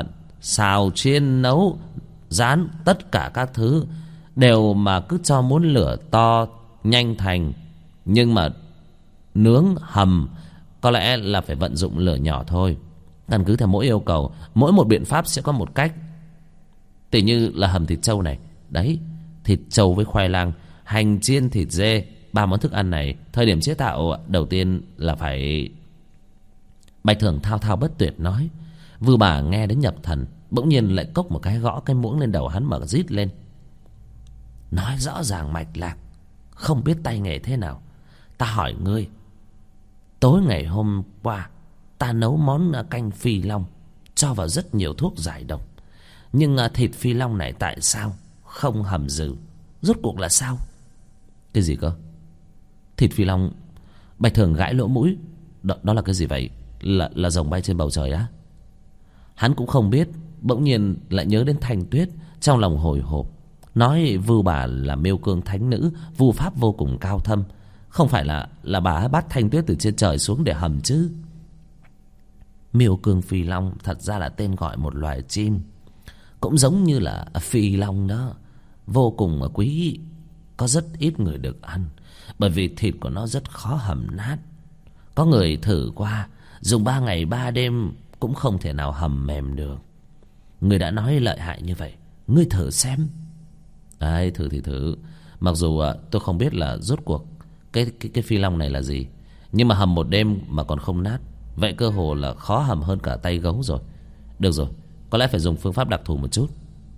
xào chiên nấu rán, tất cả các thứ đều mà cứ cho muốn lửa to nhanh thành. Nhưng mà nướng hầm có lẽ là phải vận dụng lửa nhỏ thôi. Căn cứ theo mỗi yêu cầu, mỗi một biện pháp sẽ có một cách. Tỉ như là hầm thịt trâu này. Đấy, thịt trâu với khoai lang, hành chiên thịt dê, 3 món thức ăn này thời điểm chế tạo đầu tiên là phải... Bạch Thường thao thao bất tuyệt nói. Vư bà nghe đến nhập thần, bỗng nhiên lại cốc một cái gõ cái muỗng lên đầu hắn mà rít lên. Nói rõ ràng mạch lạc, không biết tay nghề thế nào. Ta hỏi ngươi, tối ngày hôm qua ta nấu món canh phi long, cho vào rất nhiều thuốc giải độc, nhưng thịt phi long này tại sao không hầm dừ? Rốt cuộc là sao? Cái gì cơ? Thịt phi long? Bạch Thường gãi lỗ mũi. Đó là cái gì vậy? Là rồng bay trên bầu trời á? Hắn cũng không biết, bỗng nhiên lại nhớ đến Thanh Tuyết, trong lòng hồi hộp. Nói Vưu bà là Miêu Cương thánh nữ, vu pháp vô cùng cao thâm. Không phải là bà bắt Thanh Tuyết từ trên trời xuống để hầm chứ? Miêu Cương phi long thật ra là tên gọi một loài chim, cũng giống như là phi long đó, vô cùng quý, có rất ít người được ăn, bởi vì thịt của nó rất khó hầm nát. Có người thử qua, dùng 3 ngày 3 đêm cũng không thể nào hầm mềm được. Người đã nói lợi hại như vậy, ngươi thử xem. Ai, thử thì thử. Mặc dù tôi không biết là rốt cuộc cái phi long này là gì, nhưng mà hầm 1 đêm mà còn không nát, vậy cơ hồ là khó hầm hơn cả tay gấu rồi. Được rồi, có lẽ phải dùng phương pháp đặc thù một chút.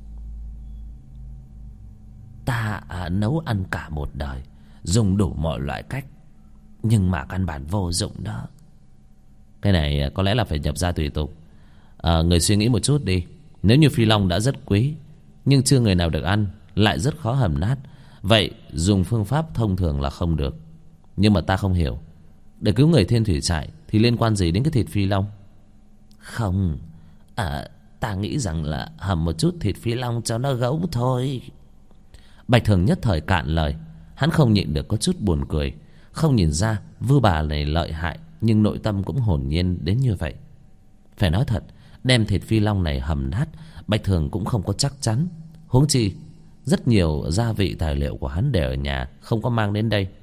Ta nấu ăn cả một đời, dùng đủ mọi loại cách, nhưng mà căn bản vô dụng đó. Cái này có lẽ là phải nhập gia tùy tục. Người suy nghĩ một chút đi. Nếu như phi long đã rất quý, nhưng chưa người nào được ăn, lại rất khó hầm nát, vậy dùng phương pháp thông thường là không được. Nhưng mà ta không hiểu, để cứu người Thiên Thủy Trại thì liên quan gì đến cái thịt phi long? Không, ta nghĩ rằng là hầm một chút thịt phi long cho nó gấu thôi. Bạch Thường nhất thời cạn lời. Hắn không nhịn được có chút buồn cười. Không nhìn ra Vưu bà này lợi hại, nhưng nội tâm cũng hồn nhiên đến như vậy. Phải nói thật, đem thịt phi long này hầm nát, Bạch Thường cũng không có chắc chắn. Huống chi rất nhiều gia vị tài liệu của hắn để ở nhà, không có mang đến đây.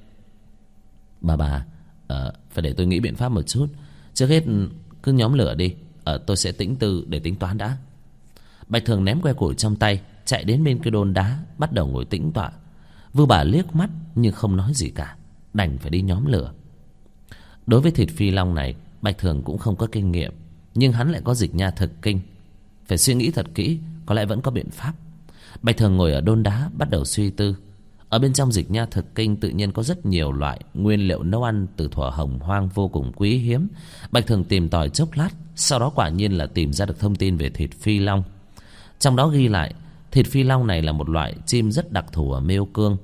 Bà phải để tôi nghĩ biện pháp một chút. Trước hết cứ nhóm lửa đi, tôi sẽ tĩnh tư để tính toán đã. Bạch Thường ném que củi trong tay, chạy đến bên cái đôn đá, bắt đầu ngồi tĩnh tọa. Vưu bà liếc mắt nhưng không nói gì cả, đành phải đi nhóm lửa. Đối với thịt phi long này, Bạch Thường cũng không có kinh nghiệm, nhưng hắn lại có dịch nha thực kinh. Phải suy nghĩ thật kỹ, có lẽ vẫn có biện pháp. Bạch Thường ngồi ở đôn đá, bắt đầu suy tư. Ở bên trong dịch nha thực kinh tự nhiên có rất nhiều loại nguyên liệu nấu ăn từ thuở hồng hoang vô cùng quý hiếm. Bạch Thường tìm tòi chốc lát, sau đó quả nhiên là tìm ra được thông tin về thịt phi long. Trong đó ghi lại, thịt phi long này là một loại chim rất đặc thù ở Miêu Cương.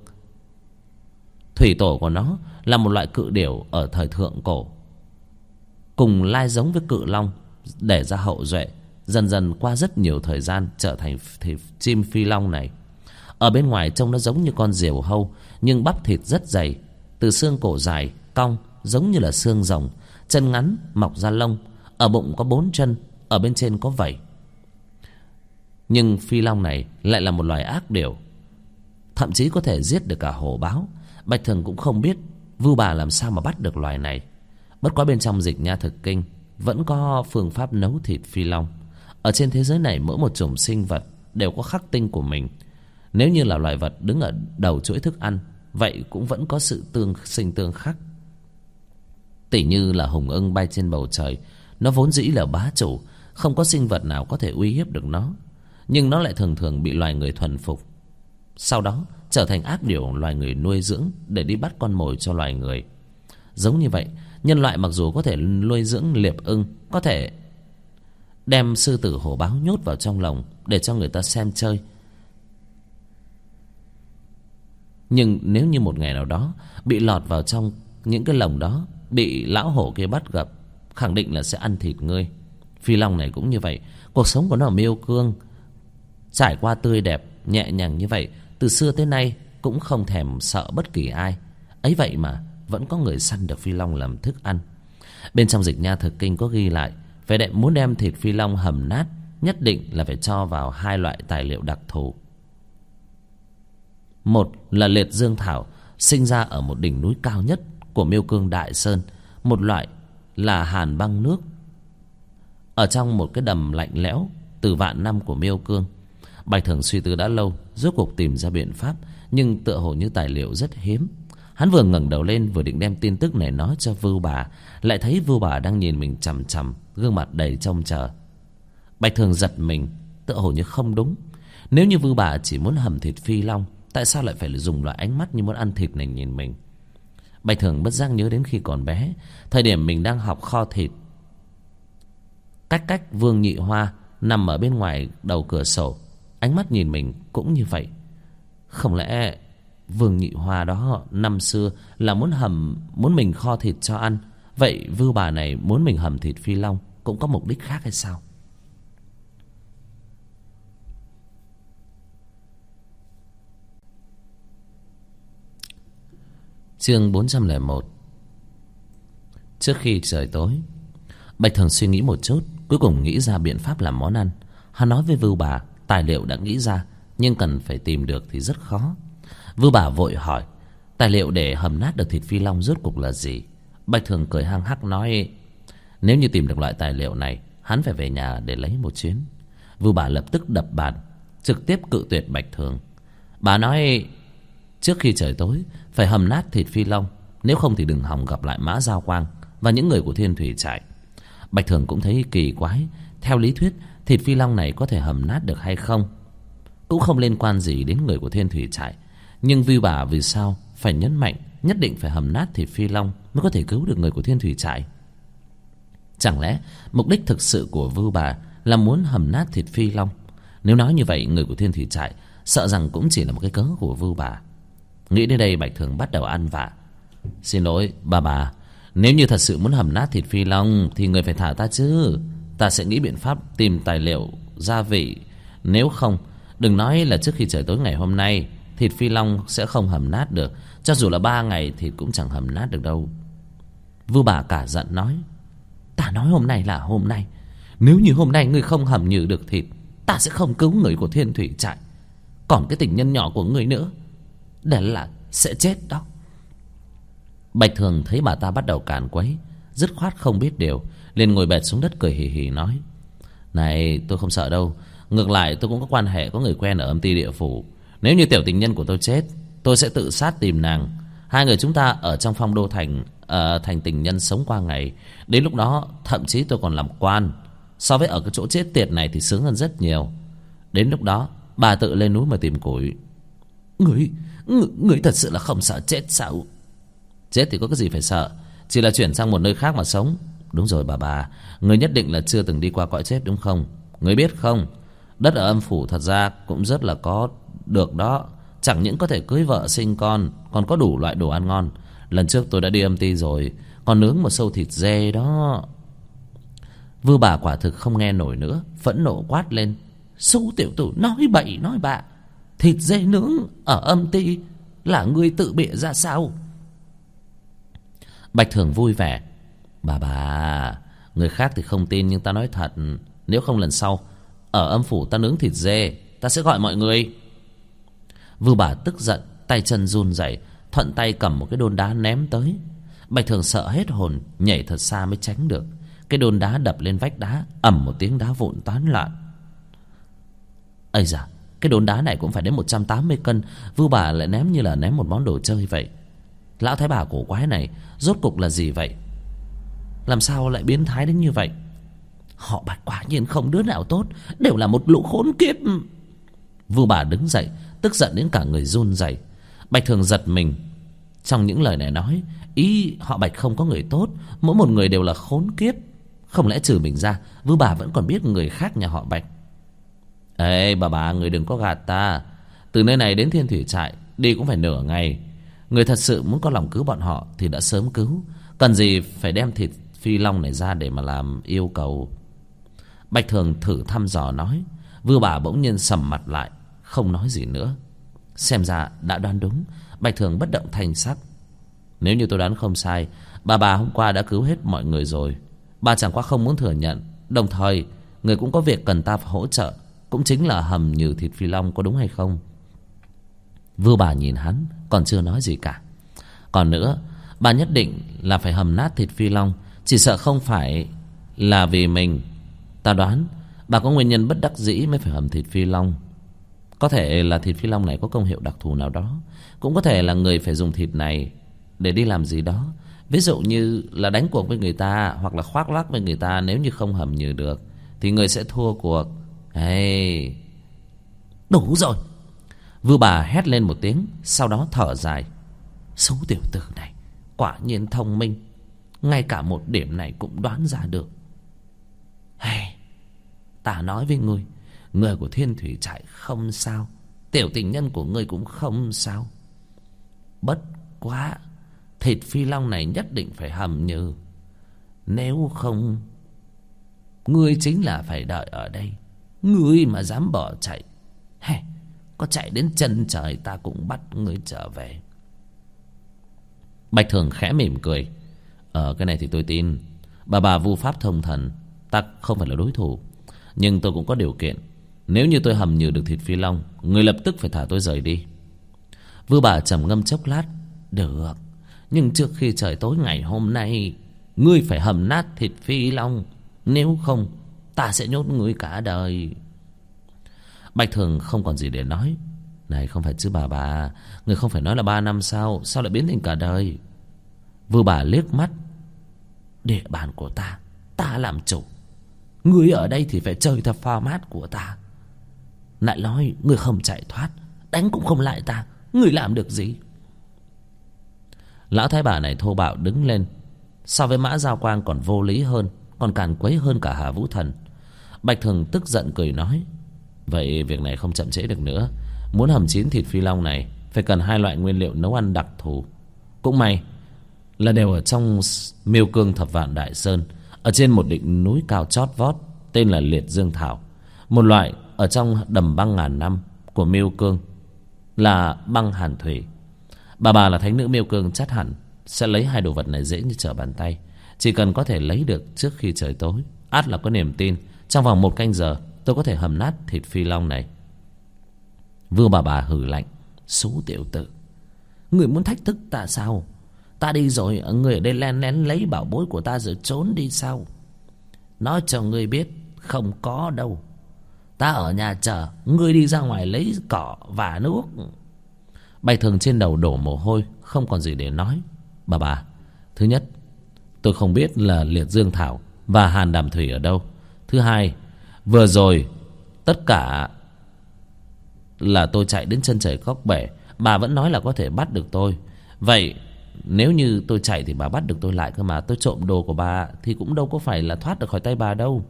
Thủy tổ của nó là một loại cự điểu ở thời thượng cổ, cùng lai giống với cự long để ra hậu duệ. Dần dần qua rất nhiều thời gian trở thành thịt chim phi long này. Ở bên ngoài trông nó giống như con diều hâu, nhưng bắp thịt rất dày, từ xương cổ dài cong giống như là xương rồng, chân ngắn mọc ra lông, ở bụng có 4 chân, ở bên trên có vảy. Nhưng phi long này lại là một loài ác điểu, thậm chí có thể giết được cả hổ báo. Bạch Thường cũng không biết Vưu bà làm sao mà bắt được loài này. Bất quá bên trong dịch nha thực kinh vẫn có phương pháp nấu thịt phi long. Ở trên thế giới này, mỗi một chủng sinh vật đều có khắc tinh của mình. Nếu như là loài vật đứng ở đầu chuỗi thức ăn, vậy cũng vẫn có sự tương khắc. Tỉ như là hùng ưng bay trên bầu trời, nó vốn dĩ là bá chủ, không có sinh vật nào có thể uy hiếp được nó, nhưng nó lại thường thường bị loài người thuần phục, sau đó trở thành ác điểu loài người nuôi dưỡng để đi bắt con mồi cho loài người. Giống như vậy, nhân loại mặc dù có thể nuôi dưỡng liệp ưng, có thể đem sư tử hổ báo nhốt vào trong lồng để cho người ta xem chơi, nhưng nếu như một ngày nào đó bị lọt vào trong những cái lồng đó, bị lão hổ kia bắt gặp, khẳng định là sẽ ăn thịt ngươi. Phi long này cũng như vậy, cuộc sống của nó ở Miêu Cương trải qua tươi đẹp nhẹ nhàng như vậy, từ xưa tới nay cũng không thèm sợ bất kỳ ai. Ấy vậy mà vẫn có người săn được phi long làm thức ăn. Bên trong dịch nha thực kinh có ghi lại, phải muốn đem thịt phi long hầm nát nhất định là phải cho vào hai loại tài liệu đặc thù. Một là liệt dương thảo, sinh ra ở một đỉnh núi cao nhất của Miêu Cương Đại Sơn. Một loại là hàn băng nước, ở trong một cái đầm lạnh lẽo từ vạn năm của Miêu Cương. Bạch Thường suy tư đã lâu, rốt cuộc tìm ra biện pháp, nhưng tựa hồ như tài liệu rất hiếm. Hắn vừa ngẩng đầu lên, vừa định đem tin tức này nói cho Vưu Bà, lại thấy Vưu Bà đang nhìn mình chằm chằm, gương mặt đầy trông chờ. Bạch Thường giật mình, tựa hồ như không đúng. Nếu như Vưu Bà chỉ muốn hầm thịt phi long, tại sao lại phải dùng loại ánh mắt như muốn ăn thịt này nhìn mình? Bạch Thường bất giác nhớ đến khi còn bé, thời điểm mình đang học kho thịt, cách Vương Nhị Hoa nằm ở bên ngoài đầu cửa sổ, ánh mắt nhìn mình cũng như vậy. Không lẽ Vương Nhị Hoa đó năm xưa là muốn mình kho thịt cho ăn? Vậy Vưu Bà này muốn mình hầm thịt phi long cũng có mục đích khác hay sao? Chương 401. Trước khi trời tối, Bạch Thường suy nghĩ một chút, cuối cùng nghĩ ra biện pháp làm món ăn. Hắn nói với Vưu Bà, tài liệu đã nghĩ ra, nhưng cần phải tìm được thì rất khó. Vưu Bà vội hỏi, tài liệu để hầm nát được thịt phi long rốt cuộc là gì? Bạch Thường cười hăng hắc nói, nếu như tìm được loại tài liệu này, hắn phải về nhà để lấy một chuyến. Vưu Bà lập tức đập bàn, trực tiếp cự tuyệt Bạch Thường. Bà nói, trước khi trời tối phải hầm nát thịt phi long, nếu không thì đừng hòng gặp lại Mã Giao Quang và những người của Thiên Thủy Trại. Bạch Thường cũng thấy kỳ quái. Theo lý thuyết, thịt phi long này có thể hầm nát được hay không cũng không liên quan gì đến người của Thiên Thủy Trại. Nhưng Vưu Bà vì sao phải nhấn mạnh nhất định phải hầm nát thịt phi long mới có thể cứu được người của Thiên Thủy Trại? Chẳng lẽ mục đích thực sự của Vưu Bà là muốn hầm nát thịt phi long? Nếu nói như vậy, người của Thiên Thủy Trại sợ rằng cũng chỉ là một cái cớ của Vưu Bà. Nghĩ đến đây, Bạch Thường bắt đầu ăn vạ. Xin lỗi bà, nếu như thật sự muốn hầm nát thịt phi long thì người phải thả ta chứ. Ta sẽ nghĩ biện pháp tìm tài liệu, gia vị. Nếu không, đừng nói là trước khi trời tối ngày hôm nay, thịt phi long sẽ không hầm nát được. Cho dù là 3 ngày thì cũng chẳng hầm nát được đâu. Vưu Bà cả giận nói, ta nói hôm nay là hôm nay. Nếu như hôm nay ngươi không hầm nhử được thịt, ta sẽ không cứu người của Thiên Thủy Trại. Còn cái tình nhân nhỏ của ngươi nữa, để là sẽ chết đó. Bạch Thường thấy bà ta bắt đầu càn quấy, dứt khoát không biết điều, liền ngồi bệt xuống đất cười hì hì nói, này, tôi không sợ đâu. Ngược lại tôi cũng có quan hệ, có người quen ở âm ty địa phủ. Nếu như tiểu tình nhân của tôi chết, tôi sẽ tự sát tìm nàng. Hai người chúng ta ở trong phong đô thành, thành tình nhân sống qua ngày. Đến lúc đó thậm chí tôi còn làm quan. So với ở cái chỗ chết tiệt này thì sướng hơn rất nhiều. Đến lúc đó bà tự lên núi mà tìm củi. Người thật sự là không sợ chết sao? Chết thì có cái gì phải sợ, chỉ là chuyển sang một nơi khác mà sống. Đúng rồi bà, người nhất định là chưa từng đi qua cõi chết đúng không? Người biết không, đất ở âm phủ thật ra cũng rất là có được đó. Chẳng những có thể cưới vợ sinh con, còn có đủ loại đồ ăn ngon. Lần trước tôi đã đi âm ty rồi, còn nướng một sâu thịt dê đó. Vưu Bà quả thực không nghe nổi nữa, phẫn nộ quát lên, Xu tiểu tử nói bậy nói bạ. Thịt dê nướng ở âm ty là ngươi tự bịa ra sao? Bạch Thường vui vẻ, bà, người khác thì không tin nhưng ta nói thật. Nếu không lần sau ở âm phủ ta nướng thịt dê, ta sẽ gọi mọi người. Vưu Bà tức giận, tay chân run rẩy, thuận tay cầm một cái đôn đá ném tới. Bạch Thường sợ hết hồn, nhảy thật xa mới tránh được. Cái đôn đá đập lên vách đá, ầm một tiếng đá vụn toán loạn. Ây da, cái đôn đá này cũng phải đến 180 cân. Vưu Bà lại ném như là ném một món đồ chơi vậy. Lão thái bà cổ quái này rốt cục là gì vậy? Làm sao lại biến thái đến như vậy? Họ Bạch quả nhiên không đứa nào tốt, đều là một lũ khốn kiếp. Vưu Bà đứng dậy, tức giận đến cả người run rẩy. Bạch Thường giật mình. Trong những lời này nói, ý họ Bạch không có người tốt, mỗi một người đều là khốn kiếp. Không lẽ trừ mình ra, Vưu Bà vẫn còn biết người khác nhà họ Bạch? Ê bà, người đừng có gạt ta. Từ nơi này đến Thiên Thủy Trại đi cũng phải nửa ngày. Người thật sự muốn có lòng cứu bọn họ thì đã sớm cứu, cần gì phải đem thịt phi long này ra để mà làm yêu cầu. Bạch Thường thử thăm dò nói. Vưu Bà bỗng nhiên sầm mặt lại, không nói gì nữa. Xem ra đã đoán đúng. Bạch Thường bất động thanh sắc. Nếu như tôi đoán không sai, bà hôm qua đã cứu hết mọi người rồi. Bà chẳng qua không muốn thừa nhận. Đồng thời người cũng có việc cần ta phải hỗ trợ, cũng chính là hầm nhừ thịt phi long, có đúng hay không? Vưu Bà nhìn hắn, còn chưa nói gì cả. Còn nữa, bà nhất định là phải hầm nát thịt phi long, chỉ sợ không phải là vì mình. Ta đoán bà có nguyên nhân bất đắc dĩ mới phải hầm thịt phi long. Có thể là thịt phi long này có công hiệu đặc thù nào đó, cũng có thể là người phải dùng thịt này để đi làm gì đó, ví dụ như là đánh cuộc với người ta, hoặc là khoác lác với người ta. Nếu như không hầm nhừ được thì người sẽ thua cuộc. Hey, đủ rồi! Vưu Bà hét lên một tiếng, sau đó thở dài. Số tiểu tử này quả nhiên thông minh, ngay cả một điểm này cũng đoán ra được. Hey, ta nói với ngươi, người của Thiên Thủy Trại không sao, tiểu tình nhân của ngươi cũng không sao. Bất quá thịt phi long này nhất định phải hầm nhừ, nếu không ngươi chính là phải đợi ở đây. Ngươi mà dám bỏ chạy, hey, có chạy đến chân trời ta cũng bắt ngươi trở về. Bạch Thường khẽ mỉm cười. Cái này thì tôi tin. Bà vu pháp thông thần, ta không phải là đối thủ, nhưng tôi cũng có điều kiện. Nếu như tôi hầm nhừ được thịt phi long, người lập tức phải thả tôi rời đi. Vưu Bà trầm ngâm chốc lát. Được, nhưng trước khi trời tối ngày hôm nay, ngươi phải hầm nát thịt phi long, nếu không ta sẽ nhốt ngươi cả đời. Bạch Thường không còn gì để nói. Này không phải chứ bà, người không phải nói là 3 năm sao lại biến thành cả đời? Vưu Bà liếc mắt. Địa bàn của ta làm chủ. Ngươi ở đây thì phải chơi theo format của ta. Lại nói ngươi không chạy thoát, đánh cũng không lại ta, ngươi làm được gì? Lão thái bà này thô bạo đứng lên, so với Mã Giao Quang còn vô lý hơn, còn càn quấy hơn cả Hà Vũ Thần. Bạch Thường tức giận cười nói. Vậy việc này không chậm trễ được nữa. Muốn hầm chín thịt phi long này phải cần 2 loại nguyên liệu nấu ăn đặc thù. Cũng may là đều ở trong Miêu Cương Thập Vạn Đại Sơn, ở trên một đỉnh núi cao chót vót tên là Liệt Dương Thảo. Một loại ở trong đầm băng ngàn năm của Miêu Cương là băng hàn thủy. Bà là thánh nữ Miêu Cương chắc hẳn sẽ lấy 2 đồ vật này dễ như trở bàn tay. Chỉ cần có thể lấy được trước khi trời tối, ắt là có niềm tin trong vòng 1 canh giờ tôi có thể hầm nát thịt phi long này. Vưu bà hử lạnh. Số tiểu tử, người muốn thách thức ta sao? Ta đi rồi, người ở đây len lén lấy bảo bối của ta rồi trốn đi sao? Nói cho ngươi biết, không có đâu. Ta ở nhà chờ, ngươi đi ra ngoài lấy cỏ và nước. Bạch Thường trên đầu đổ mồ hôi, không còn gì để nói. Bà, thứ nhất, tôi không biết là Liệt Dương Thảo và Hàn Đàm Thủy ở đâu. Thứ hai, vừa rồi tất cả là tôi chạy đến chân trời góc bể, bà vẫn nói là có thể bắt được tôi. Vậy nếu như tôi chạy thì bà bắt được tôi lại cơ mà. Tôi trộm đồ của bà thì cũng đâu có phải là thoát được khỏi tay bà đâu.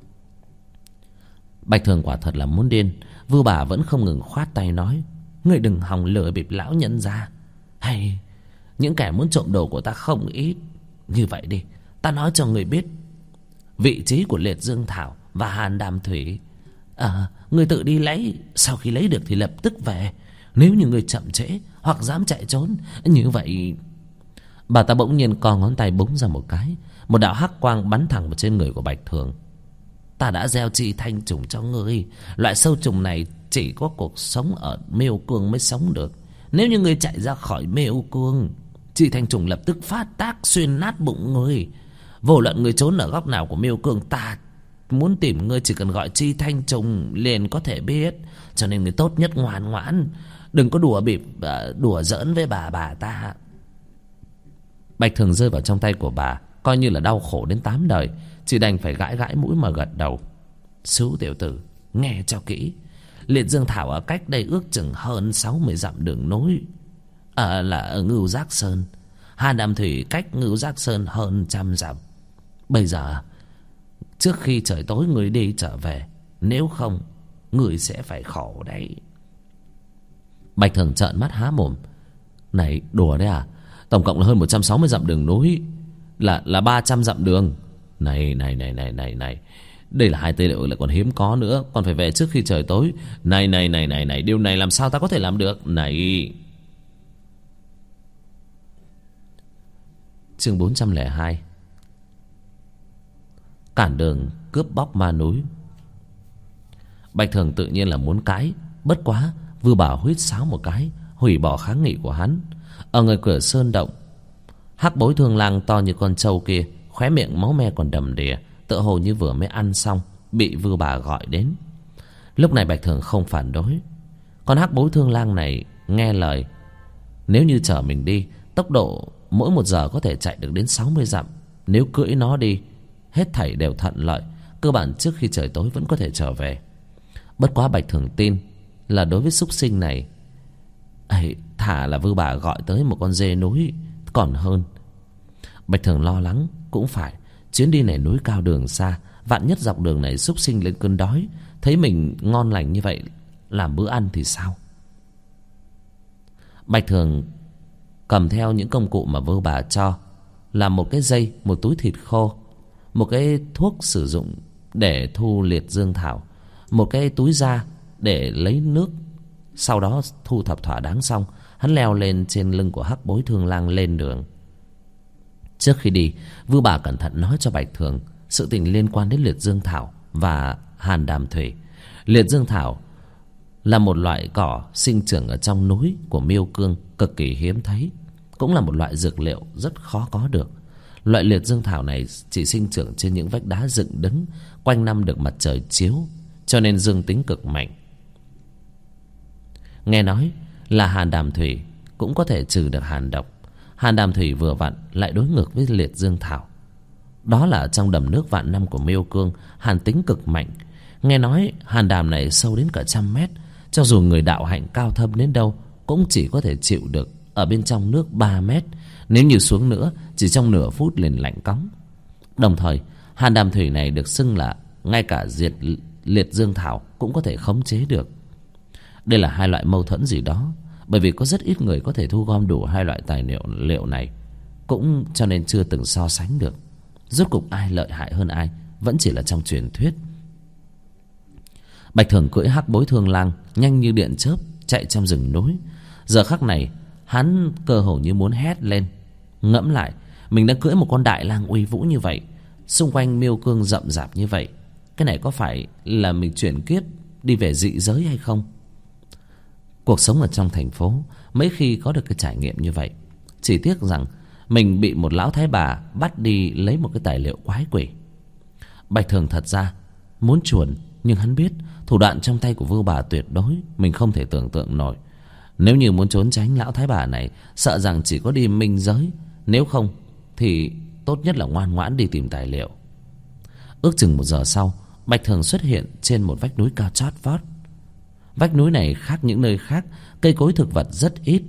Bạch Thường quả thật là muốn điên. Vưu Bà vẫn không ngừng khoát tay nói. Ngươi đừng hòng lừa bịp lão nhân ra. Hay những kẻ muốn trộm đồ của ta không ít. Như vậy đi, ta nói cho người biết vị trí của Liệt Dương Thảo và Hàn Đàm Thủy. Người tự đi lấy, sau khi lấy được thì lập tức về. Nếu như người chậm trễ hoặc dám chạy trốn như vậy. Bà ta bỗng nhiên co ngón tay búng ra một cái, một đạo hắc quang bắn thẳng vào trên người của Bạch Thường. Ta đã gieo chi thanh trùng cho ngươi. Loại sâu trùng này chỉ có cuộc sống ở Miêu Cương mới sống được. Nếu như ngươi chạy ra khỏi Miêu Cương, chi thanh trùng lập tức phát tác xuyên nát bụng ngươi. Vô luận ngươi trốn ở góc nào của Miêu Cương, ta muốn tìm ngươi chỉ cần gọi chi thanh trùng liền có thể biết. Cho nên ngươi tốt nhất ngoan ngoãn, đừng có đùa giỡn với bà ta. Bạch Thường rơi vào trong tay của bà, coi như là đau khổ đến 8 đời, chỉ đành phải gãi mũi mà gật đầu. Sứ tiểu tử, nghe cho kỹ. Liệt Dương Thảo ở cách đây ước chừng hơn 60 dặm đường núi, là ở Ngưu Giác Sơn. Hàn Đàm Thủy cách Ngưu Giác Sơn hơn 100 dặm. Bây giờ trước khi trời tối người đi trở về, nếu không người sẽ phải khổ đấy. Bạch Thường trợn mắt há mồm. Này đùa đấy à? Tổng cộng là hơn 160 dặm đường núi, là 300 dặm đường. Này, đây là 2 tư liệu lại còn hiếm có nữa, còn phải về trước khi trời tối. Này, điều này làm sao ta có thể làm được? Này. Chương 402. Cản đường cướp bóc ma núi. Bạch Thường tự nhiên là muốn cãi, bất quá Vư Bà huýt sáo một cái, hủy bỏ kháng nghị của hắn. Ở ngoài cửa sơn động, hắc bối thương lang to như con trâu kia, khóe miệng máu me còn đầm đìa, tựa hồ như vừa mới ăn xong, bị Vư Bà gọi đến. Lúc này Bạch Thường không phản đối. Con hắc bối thương lang này nghe lời, nếu như chở mình đi, tốc độ mỗi 1 giờ có thể chạy được đến 60 dặm. Nếu cưỡi nó đi, hết thảy đều thuận lợi, cơ bản trước khi trời tối vẫn có thể trở về. Bất quá Bạch Thường tin là đối với súc sinh này, thả là Vư Bà gọi tới một con dê núi còn hơn. Bạch Thường lo lắng cũng phải, chuyến đi này núi cao đường xa, vạn nhất dọc đường này súc sinh lên cơn đói, thấy mình ngon lành như vậy làm bữa ăn thì sao? Bạch Thường cầm theo những công cụ mà Vư Bà cho, là một cái dây, một túi thịt khô, một cái thuốc sử dụng để thu liệt dương thảo, một cái túi da để lấy nước. Sau đó thu thập thỏa đáng xong, hắn leo lên trên lưng của hắc bối thương lang lên đường. Trước khi đi, Vư Bà cẩn thận nói cho Bạch Thường sự tình liên quan đến liệt dương thảo và hàn đàm thủy. Liệt dương thảo là một loại cỏ sinh trưởng ở trong núi của Miêu Cương, cực kỳ hiếm thấy, cũng là một loại dược liệu rất khó có được. Loại liệt dương thảo này chỉ sinh trưởng trên những vách đá dựng đứng, quanh năm được mặt trời chiếu, cho nên dương tính cực mạnh. Nghe nói là hàn đàm thủy cũng có thể trừ được hàn độc. Hàn đàm thủy vừa vặn lại đối ngược với liệt dương thảo. Đó là trong đầm nước vạn năm của Miêu Cương, hàn tính cực mạnh. Nghe nói hàn đàm này sâu đến cả 100 mét, cho dù người đạo hạnh cao thâm đến đâu cũng chỉ có thể chịu được ở bên trong nước 3 mét. Nếu như xuống nữa, chỉ trong nửa phút liền lạnh cóng. Đồng thời, hàn đàm thủy này được xưng là ngay cả liệt dương thảo cũng có thể khống chế được. Đây là hai loại mâu thuẫn gì đó, bởi vì có rất ít người có thể thu gom đủ hai loại tài liệu này, cũng cho nên chưa từng so sánh được. Rốt cục ai lợi hại hơn ai vẫn chỉ là trong truyền thuyết. Bạch Thường cưỡi hắc bối thương lang nhanh như điện chớp chạy trong rừng núi. Giờ khắc này hắn cơ hồ như muốn hét lên. Ngẫm lại, mình đã cưỡi một con đại lang uy vũ như vậy, xung quanh Miêu Cương rậm rạp như vậy, cái này có phải là mình chuyển kiếp đi về dị giới hay không? Cuộc sống ở trong thành phố mấy khi có được cái trải nghiệm như vậy. Chỉ tiếc rằng mình bị một lão thái bà bắt đi lấy một cái tài liệu quái quỷ. Bạch Thường thật ra muốn chuồn, nhưng hắn biết thủ đoạn trong tay của Vư Bà tuyệt đối mình không thể tưởng tượng nổi. Nếu như muốn trốn tránh lão thái bà này, sợ rằng chỉ có đi minh giới, nếu không thì tốt nhất là ngoan ngoãn đi tìm tài liệu. Ước chừng 1 giờ sau, Bạch Thường xuất hiện trên một vách núi cao chót vót. Vách núi này khác những nơi khác, cây cối thực vật rất ít,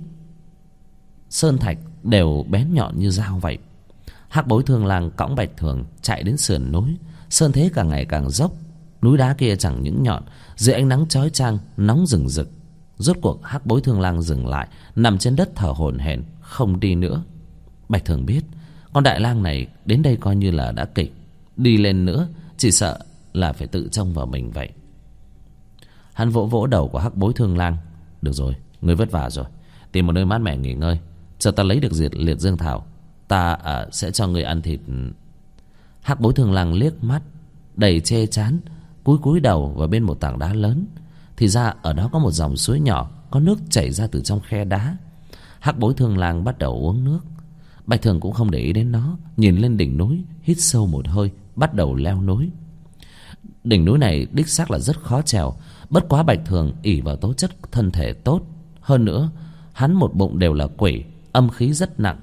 sơn thạch đều bén nhọn như dao vậy. Hắc bối thương lang cõng Bạch Thường chạy đến sườn núi. Sơn thế càng ngày càng dốc, núi đá kia chẳng những nhọn, dưới ánh nắng chói chang nóng rừng rực. Rốt cuộc hắc bối thương lang dừng lại, nằm trên đất thở hổn hển, không đi nữa. Bạch Thường biết con đại lang này đến đây coi như là đã kịch, đi lên nữa chỉ sợ là phải tự trông vào mình vậy. Hắn vỗ vỗ đầu của hắc bối thương lang. Được rồi, ngươi vất vả rồi, tìm một nơi mát mẻ nghỉ ngơi, chờ ta lấy được liệt dương thảo, ta sẽ cho ngươi ăn thịt. Hắc bối thương lang liếc mắt đầy chê chán, cúi đầu vào bên một tảng đá lớn. Thì ra ở đó có một dòng suối nhỏ, có nước chảy ra từ trong khe đá. Hắc bối thương lang bắt đầu uống nước. Bạch Thường cũng không để ý đến nó, nhìn lên đỉnh núi, hít sâu một hơi, bắt đầu leo núi. Đỉnh núi này đích xác là rất khó trèo, bất quá Bạch Thường ỷ vào tố chất thân thể tốt, hơn nữa hắn một bụng đều là quỷ, âm khí rất nặng.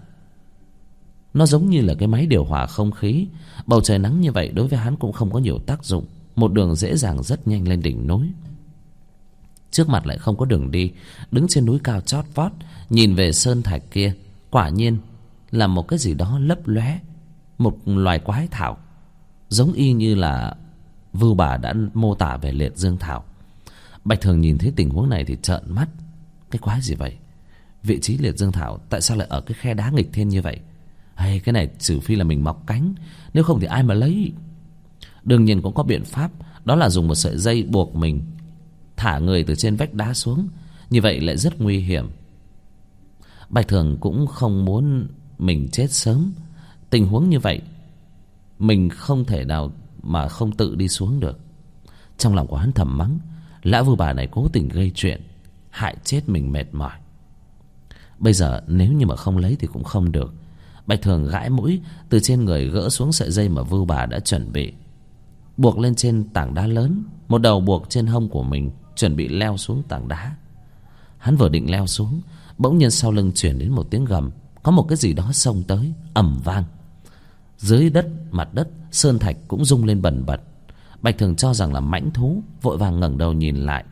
Nó giống như là cái máy điều hòa không khí. Bầu trời nắng như vậy đối với hắn cũng không có nhiều tác dụng. Một đường dễ dàng rất nhanh lên đỉnh núi. Trước mặt lại không có đường đi. Đứng trên núi cao chót vót, nhìn về sơn thạch kia, quả nhiên là một cái gì đó lấp lóe, một loài quái thảo, giống y như là Vư Bà đã mô tả về liệt dương thảo. Bạch Thường nhìn thấy tình huống này thì trợn mắt. Cái quái gì vậy? Vị trí liệt dương thảo tại sao lại ở cái khe đá nghịch thiên như vậy? Hay cái này trừ phi là mình mọc cánh, nếu không thì ai mà lấy. Đương nhiên cũng có biện pháp, đó là dùng một sợi dây buộc mình, thả người từ trên vách đá xuống. Như vậy lại rất nguy hiểm. Bạch Thường cũng không muốn mình chết sớm. Tình huống như vậy mình không thể nào mà không tự đi xuống được. Trong lòng của hắn thầm mắng, Lão vưu bà này cố tình gây chuyện, hại chết mình mệt mỏi. Bây giờ nếu như mà không lấy thì cũng không được. Bạch Thường gãi mũi, từ trên người gỡ xuống sợi dây mà vưu bà đã chuẩn bị, buộc lên trên tảng đá lớn. Một đầu buộc trên hông của mình, chuẩn bị leo xuống tảng đá. Hắn vừa định leo xuống, bỗng nhiên sau lưng truyền đến một tiếng gầm. Có một cái gì đó xông tới, ầm vang. Dưới đất, mặt đất, sơn thạch cũng rung lên bần bật. Bạch Thường cho rằng là mãnh thú, vội vàng ngẩng đầu nhìn lại.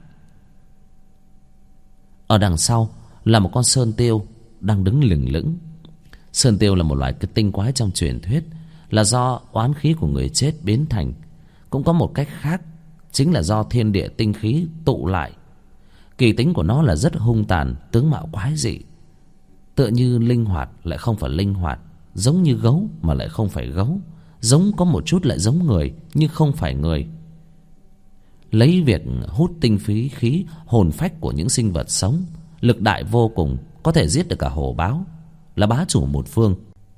Ở đằng sau là một con sơn tiêu đang đứng lửng lững. Sơn tiêu là một loại cái tinh quái trong truyền thuyết, là do oán khí của người chết biến thành. Cũng có một cách khác, chính là do thiên địa tinh khí tụ lại. Kỳ tính của nó là rất hung tàn, tướng mạo quái dị, tựa như linh hoạt lại không phải linh hoạt, giống như gấu mà lại không phải gấu, giống có một chút lại giống người nhưng không phải người. Lấy việc hút tinh khí hồn phách của những sinh vật sống, lực đại vô cùng, có thể giết được cả hổ báo, là bá chủ một phương.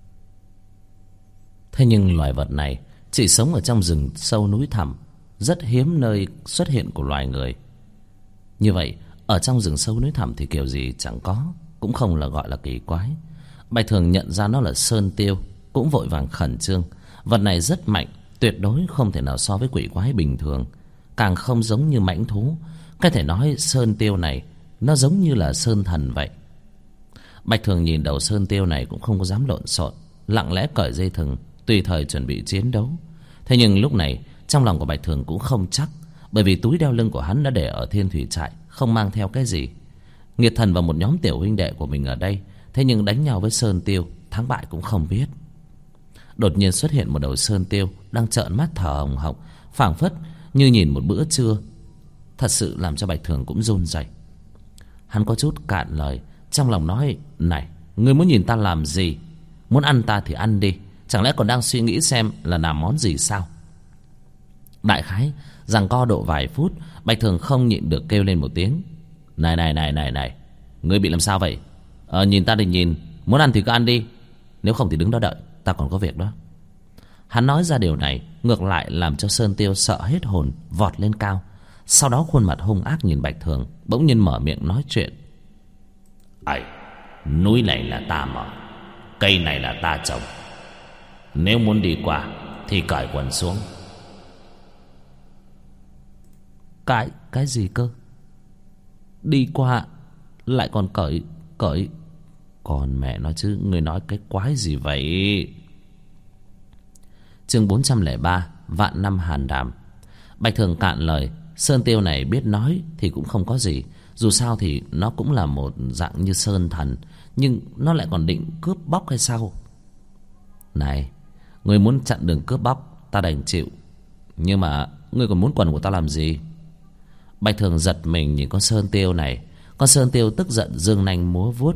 Thế nhưng loài vật này chỉ sống ở trong rừng sâu núi thẳm, rất hiếm nơi xuất hiện của loài người. Như vậy ở trong rừng sâu núi thẳm thì kiểu gì chẳng có, cũng không là gọi là kỳ quái. Bạch Thường nhận ra nó là sơn tiêu, cũng vội vàng khẩn trương. Vật này rất mạnh, tuyệt đối không thể nào so với quỷ quái bình thường, càng không giống như mãnh thú. Có thể nói sơn tiêu này nó giống như là sơn thần vậy. Bạch Thường nhìn đầu sơn tiêu này cũng không có dám lộn xộn, lặng lẽ cởi dây thừng, tùy thời chuẩn bị chiến đấu. Thế nhưng lúc này trong lòng của Bạch Thường cũng không chắc, bởi vì túi đeo lưng của hắn đã để ở Thiên Thủy Trại, không mang theo cái gì. Nghiệt Thần và một nhóm tiểu huynh đệ của mình ở đây, thế nhưng đánh nhau với sơn tiêu, thắng bại cũng không biết. Đột nhiên xuất hiện một đầu sơn tiêu đang trợn mắt thở hồng hộc, phảng phất như nhìn một bữa trưa. Thật sự làm cho Bạch Thường cũng run rẩy. Hắn có chút cạn lời, trong lòng nói: này, ngươi muốn nhìn ta làm gì? Muốn ăn ta thì ăn đi, chẳng lẽ còn đang suy nghĩ xem là làm món gì sao? Đại khái giằng co độ vài phút, Bạch Thường không nhịn được kêu lên một tiếng: này, ngươi bị làm sao vậy? Nhìn ta thì nhìn, muốn ăn thì cứ ăn đi, nếu không thì đứng đó đợi, ta còn có việc đó. Hắn nói ra điều này ngược lại làm cho sơn tiêu sợ hết hồn, vọt lên cao. Sau đó khuôn mặt hung ác nhìn Bạch Thường, bỗng nhiên mở miệng nói chuyện: ấy, núi này là ta mở, cây này là ta trồng, nếu muốn đi qua thì cởi quần xuống. Cái gì cơ? Đi qua lại còn cởi? Còn mẹ nói chứ, người nói cái quái gì vậy? Chương 403, Vạn Năm Hàn Đàm. Bạch Thường cạn lời. Sơn tiêu này biết nói thì cũng không có gì, dù sao thì nó cũng là một dạng như sơn thần, nhưng nó lại còn định cướp bóc hay sao? Này, người muốn chặn đường cướp bóc ta đành chịu, nhưng mà ngươi còn muốn quần của ta làm gì? Bạch Thường giật mình nhìn con sơn tiêu này. Con sơn tiêu tức giận giương nanh múa vuốt.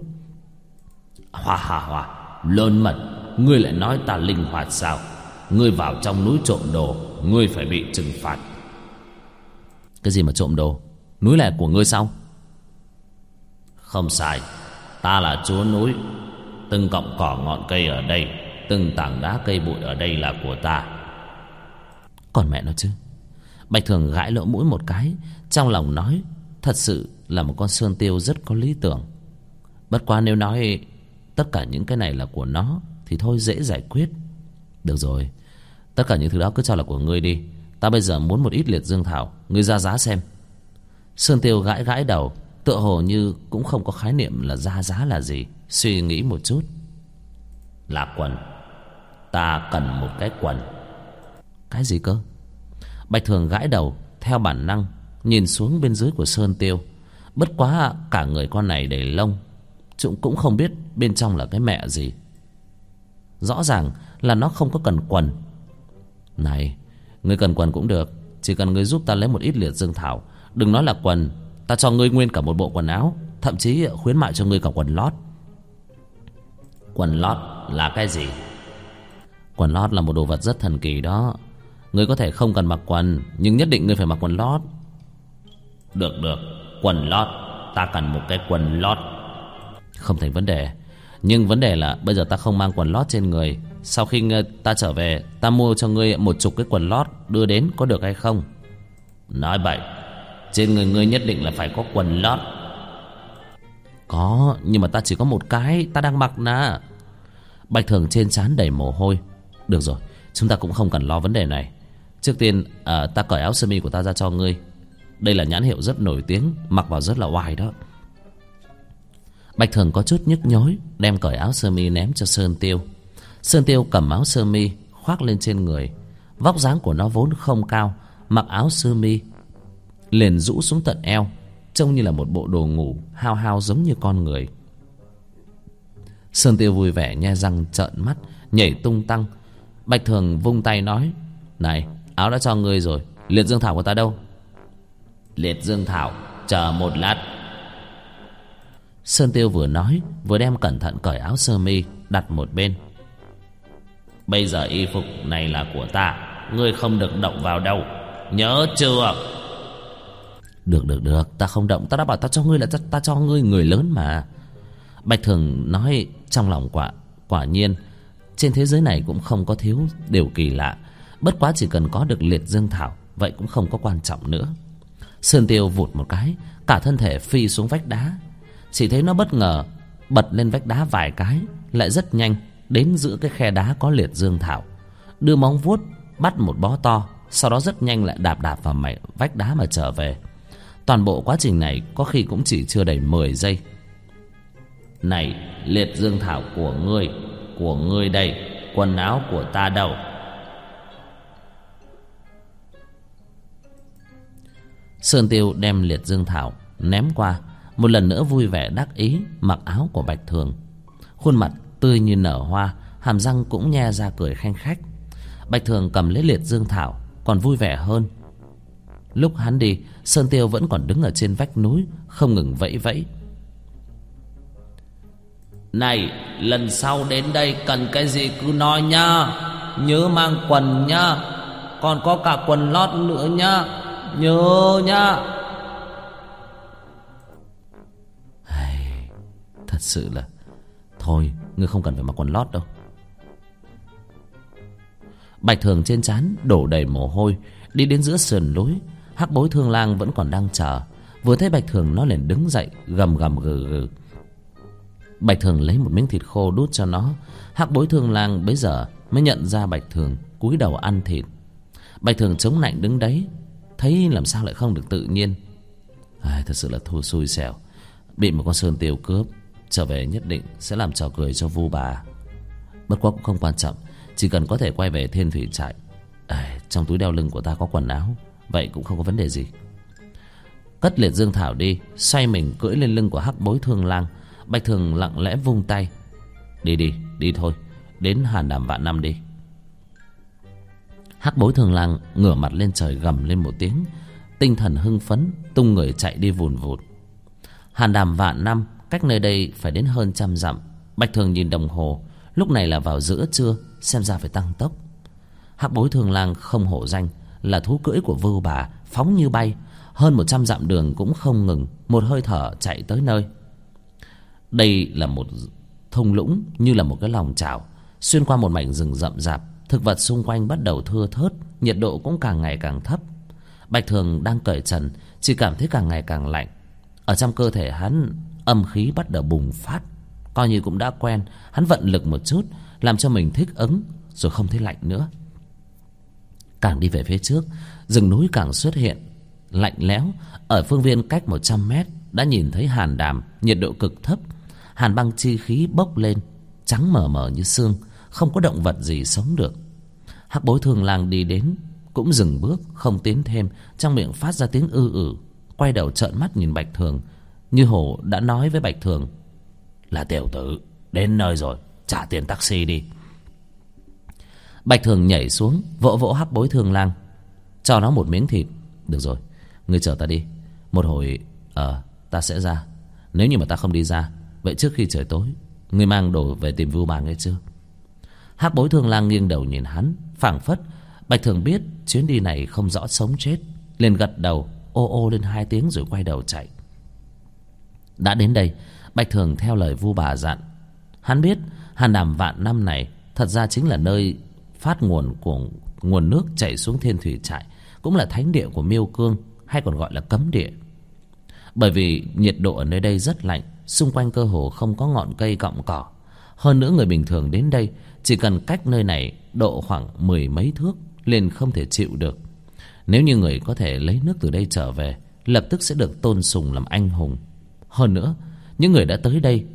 Hoa, lớn mật, ngươi lại nói ta linh hoạt sao? Ngươi vào trong núi trộm đồ, ngươi phải bị trừng phạt. Cái gì mà trộm đồ? Núi là của ngươi sao? Không sai, ta là chúa núi. Từng cọng cỏ ngọn cây ở đây, từng tảng đá cây bụi ở đây là của ta. Còn mẹ nó chứ. Bạch Thường gãi lỗ mũi một cái, trong lòng nói: thật sự là một con sơn tiêu rất có lý tưởng. Bất quá nếu nói tất cả những cái này là của nó thì thôi dễ giải quyết. Được rồi, tất cả những thứ đó cứ cho là của ngươi đi. Ta bây giờ muốn một ít liệt dương thảo, ngươi ra giá xem. Sơn tiêu gãi gãi đầu, tựa hồ như cũng không có khái niệm là ra giá là gì. Suy nghĩ một chút: là quần, ta cần một cái quần. Cái gì cơ? Bạch Thường gãi đầu, theo bản năng nhìn xuống bên dưới của sơn tiêu. Bất quá cả người con này đầy lông, chúng cũng không biết bên trong là cái mẹ gì. Rõ ràng là nó không có cần quần. Này, ngươi cần quần cũng được, chỉ cần ngươi giúp ta lấy một ít liệt dương thảo. Đừng nói là quần, ta cho ngươi nguyên cả một bộ quần áo, thậm chí khuyến mại cho ngươi cả quần lót. Quần lót là cái gì? Quần lót là một đồ vật rất thần kỳ đó. Ngươi có thể không cần mặc quần, nhưng nhất định ngươi phải mặc quần lót. Được, quần lót, ta cần một cái quần lót. Không thành vấn đề, nhưng vấn đề là bây giờ ta không mang quần lót trên người. Sau khi ta trở về, ta mua cho ngươi 10 cái quần lót đưa đến, có được hay không? Nói bậy, Trên người ngươi nhất định là phải có quần lót. Có, nhưng mà ta chỉ có một cái, ta đang mặc nè. Bạch Thường trên trán đầy mồ hôi. Được rồi, chúng ta cũng không cần lo vấn đề này. Trước tiên ta cởi áo sơ mi của ta ra cho ngươi. Đây là nhãn hiệu rất nổi tiếng, mặc vào rất là oai đó. Bạch Thường có chút nhức nhối, đem cởi áo sơ mi ném cho Sơn Tiêu. Sơn Tiêu cầm áo sơ mi khoác lên trên người. Vóc dáng của nó vốn không cao, mặc áo sơ mi liền rũ xuống tận eo, trông như là một bộ đồ ngủ hao hao giống như con người. Sơn Tiêu vui vẻ nhe răng trợn mắt, nhảy tung tăng. Bạch Thường vung tay nói: Này, áo đã cho ngươi rồi, liệt dương thảo của ta đâu? Liệt dương thảo, chờ một lát. Sơn Tiêu vừa nói vừa đem cẩn thận cởi áo sơ mi đặt một bên. Bây giờ y phục này là của ta, ngươi không được động vào đâu, nhớ chưa? Được, ta không động. Ta đã bảo ta cho ngươi là ta cho ngươi, người lớn mà. Bạch Thường nói trong lòng quả nhiên trên thế giới này cũng không có thiếu điều kỳ lạ. Bất quá chỉ cần có được liệt dương thảo, vậy cũng không có quan trọng nữa. Sơn Tiêu vụt một cái, cả thân thể phi xuống vách đá. Chỉ thấy nó bất ngờ bật lên vách đá vài cái, lại rất nhanh đến giữa cái khe đá có liệt dương thảo, đưa móng vuốt bắt một bó to, sau đó rất nhanh lại đạp vào vách đá mà trở về. Toàn bộ quá trình này có khi cũng chỉ chưa đầy 10 giây. Này, liệt dương thảo của ngươi đây, quần áo của ta đâu? Sơn Tiêu đem liệt dương thảo ném qua, một lần nữa vui vẻ đắc ý mặc áo của Bạch Thường. Khuôn mặt tươi như nở hoa, hàm răng cũng nhe ra cười khanh khách. Bạch Thường cầm lấy liệt dương thảo còn vui vẻ hơn. Lúc hắn đi, Sơn Tiêu vẫn còn đứng ở trên vách núi, không ngừng vẫy vẫy. Này, lần sau đến đây cần cái gì cứ nói nhá, nhớ mang quần nhá, còn có cả quần lót nữa nhá, nhớ nhá. Thật sự là thôi, ngươi không cần phải mặc quần lót đâu. Bạch Thường trên trán đổ đầy mồ hôi, đi đến giữa sườn núi. Hắc Bối Thương Lang vẫn còn đang chờ. Vừa thấy Bạch Thường nó liền đứng dậy, gầm gầm gừ gừ. Bạch Thường lấy một miếng thịt khô đút cho nó. Hắc Bối Thương Lang bấy giờ mới nhận ra Bạch Thường, cúi đầu ăn thịt. Bạch Thường chống nạnh đứng đấy, thấy làm sao lại không được tự nhiên. Thật sự là xui xẻo, bị một con Sơn Tiêu cướp. Trở về nhất định sẽ làm trò cười cho Vu bà. Bất quá cũng không quan trọng, chỉ cần có thể quay về Thiên Thủy Trại. Trong túi đeo lưng của ta có quần áo, vậy cũng không có vấn đề gì. Cất liệt dương thảo đi, xoay mình cưỡi lên lưng của Hắc Bối Thương Lang. Bạch Thường lặng lẽ vung tay: Đi thôi, đến Hàn Đàm Vạn Năm đi. Hắc Bối Thương Lang ngửa mặt lên trời gầm lên một tiếng, tinh thần hưng phấn tung người chạy đi vùn vụt. Hàn Đàm Vạn Năm cách nơi đây phải đến hơn 100 dặm. Bạch Thường nhìn đồng hồ, lúc này là vào giữa trưa, xem ra phải tăng tốc. Hắc Bối Thương Lang không hổ danh là thú cưỡi của Vưu Bà, phóng như bay, hơn 100 dặm đường cũng không ngừng, một hơi thở chạy tới nơi. Đây là một thung lũng như là một cái lòng chảo, xuyên qua một mảnh rừng rậm rạp, thực vật xung quanh bắt đầu thưa thớt, nhiệt độ cũng càng ngày càng thấp. Bạch Thường đang cởi trần, chỉ cảm thấy càng ngày càng lạnh. Ở trong cơ thể hắn, âm khí bắt đầu bùng phát. Coi như cũng đã quen, hắn vận lực một chút, làm cho mình thích ứng, rồi không thấy lạnh nữa. Càng đi về phía trước, rừng núi càng xuất hiện lạnh lẽo. Ở phương viên cách 100 mét đã nhìn thấy hàn đàm, nhiệt độ cực thấp. Hàn băng chi khí bốc lên, trắng mờ mờ như xương, không có động vật gì sống được. Hắc Bối Thương Lang đi đến cũng dừng bước, không tiến thêm, trong miệng phát ra tiếng ư, quay đầu trợn mắt nhìn Bạch Thường, như hồ đã nói với Bạch Thường: là tiểu tử, đến nơi rồi, trả tiền taxi đi. Bạch Thường nhảy xuống, vỗ vỗ Hắc Bối Thương Lang, cho nó một miếng thịt. Được rồi, ngươi chở ta đi, một hồi ta sẽ ra. Nếu như mà ta không đi ra, vậy trước khi trời tối, ngươi mang đồ về tìm Vưu Bà nghe chưa? Hắc Bối Thương Lang nghiêng đầu nhìn hắn, phảng phất Bạch Thường biết chuyến đi này không rõ sống chết, liền gật đầu ô lên 2 tiếng rồi quay đầu chạy. Đã đến đây, Bạch Thường theo lời Vưu Bà dặn. Hắn biết Hàn Đàm Vạn Năm này thật ra chính là nơi phát nguồn của nguồn nước chảy xuống Thiên Thủy Trại, cũng là thánh địa của Miêu Cương, hay còn gọi là cấm địa. Bởi vì nhiệt độ ở nơi đây rất lạnh, xung quanh cơ hồ không có ngọn cây cọng cỏ. Hơn nữa người bình thường đến đây chỉ cần cách nơi này độ khoảng 10 mấy thước liền không thể chịu được. Nếu như người có thể lấy nước từ đây trở về, lập tức sẽ được tôn sùng làm anh hùng. Hơn nữa, những người đã tới đây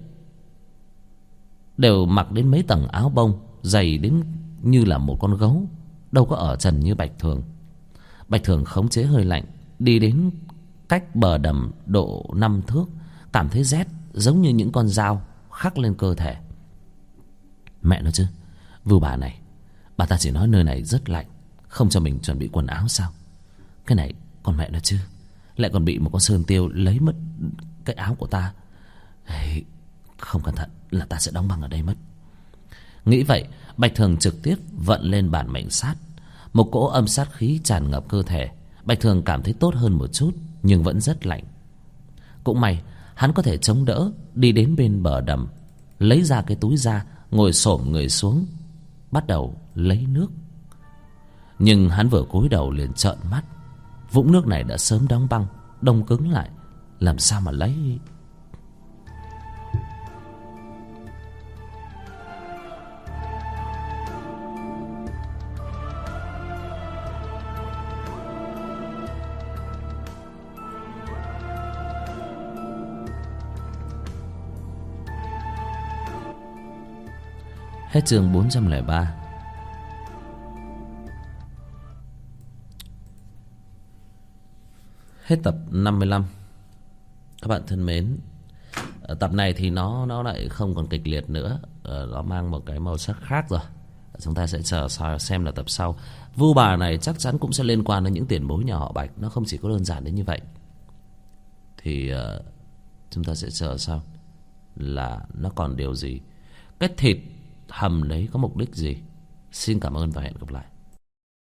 đều mặc đến mấy tầng áo bông, dày đến như là một con gấu, đâu có ở trần như Bạch Thường. Bạch Thường khống chế hơi lạnh, đi đến cách bờ đầm độ 5 thước, cảm thấy rét giống như những con dao khắc lên cơ thể. Mẹ nó chứ, Vưu bà này, bà ta chỉ nói nơi này rất lạnh, không cho mình chuẩn bị quần áo sao? Cái này con mẹ nó chứ, lại còn bị một con sơn tiêu lấy mất cái áo của ta. Hey, không cẩn thận là ta sẽ đóng băng ở đây mất. Nghĩ vậy, Bạch Thường trực tiếp vận lên bản mệnh sát. Một cỗ âm sát khí tràn ngập cơ thể. Bạch Thường cảm thấy tốt hơn một chút, nhưng vẫn rất lạnh. Cũng may hắn có thể chống đỡ, đi đến bên bờ đầm, lấy ra cái túi ra, ngồi xổm người xuống, bắt đầu lấy nước. Nhưng hắn vừa cúi đầu liền trợn mắt. Vũng nước này đã sớm đóng băng, đông cứng lại, làm sao mà lấy. Hết chương 403. Hết tập 55. Các bạn thân mến, tập này thì nó lại không còn kịch liệt nữa, nó mang một cái màu sắc khác rồi. Chúng ta sẽ chờ xem là tập sau. Vưu bà này chắc chắn cũng sẽ liên quan đến những tiền bối nhà họ Bạch, nó không chỉ có đơn giản đến như vậy. Thì chúng ta sẽ chờ sau là nó còn điều gì, cái thịt hầm đấy có mục đích gì. Xin cảm ơn và hẹn gặp lại.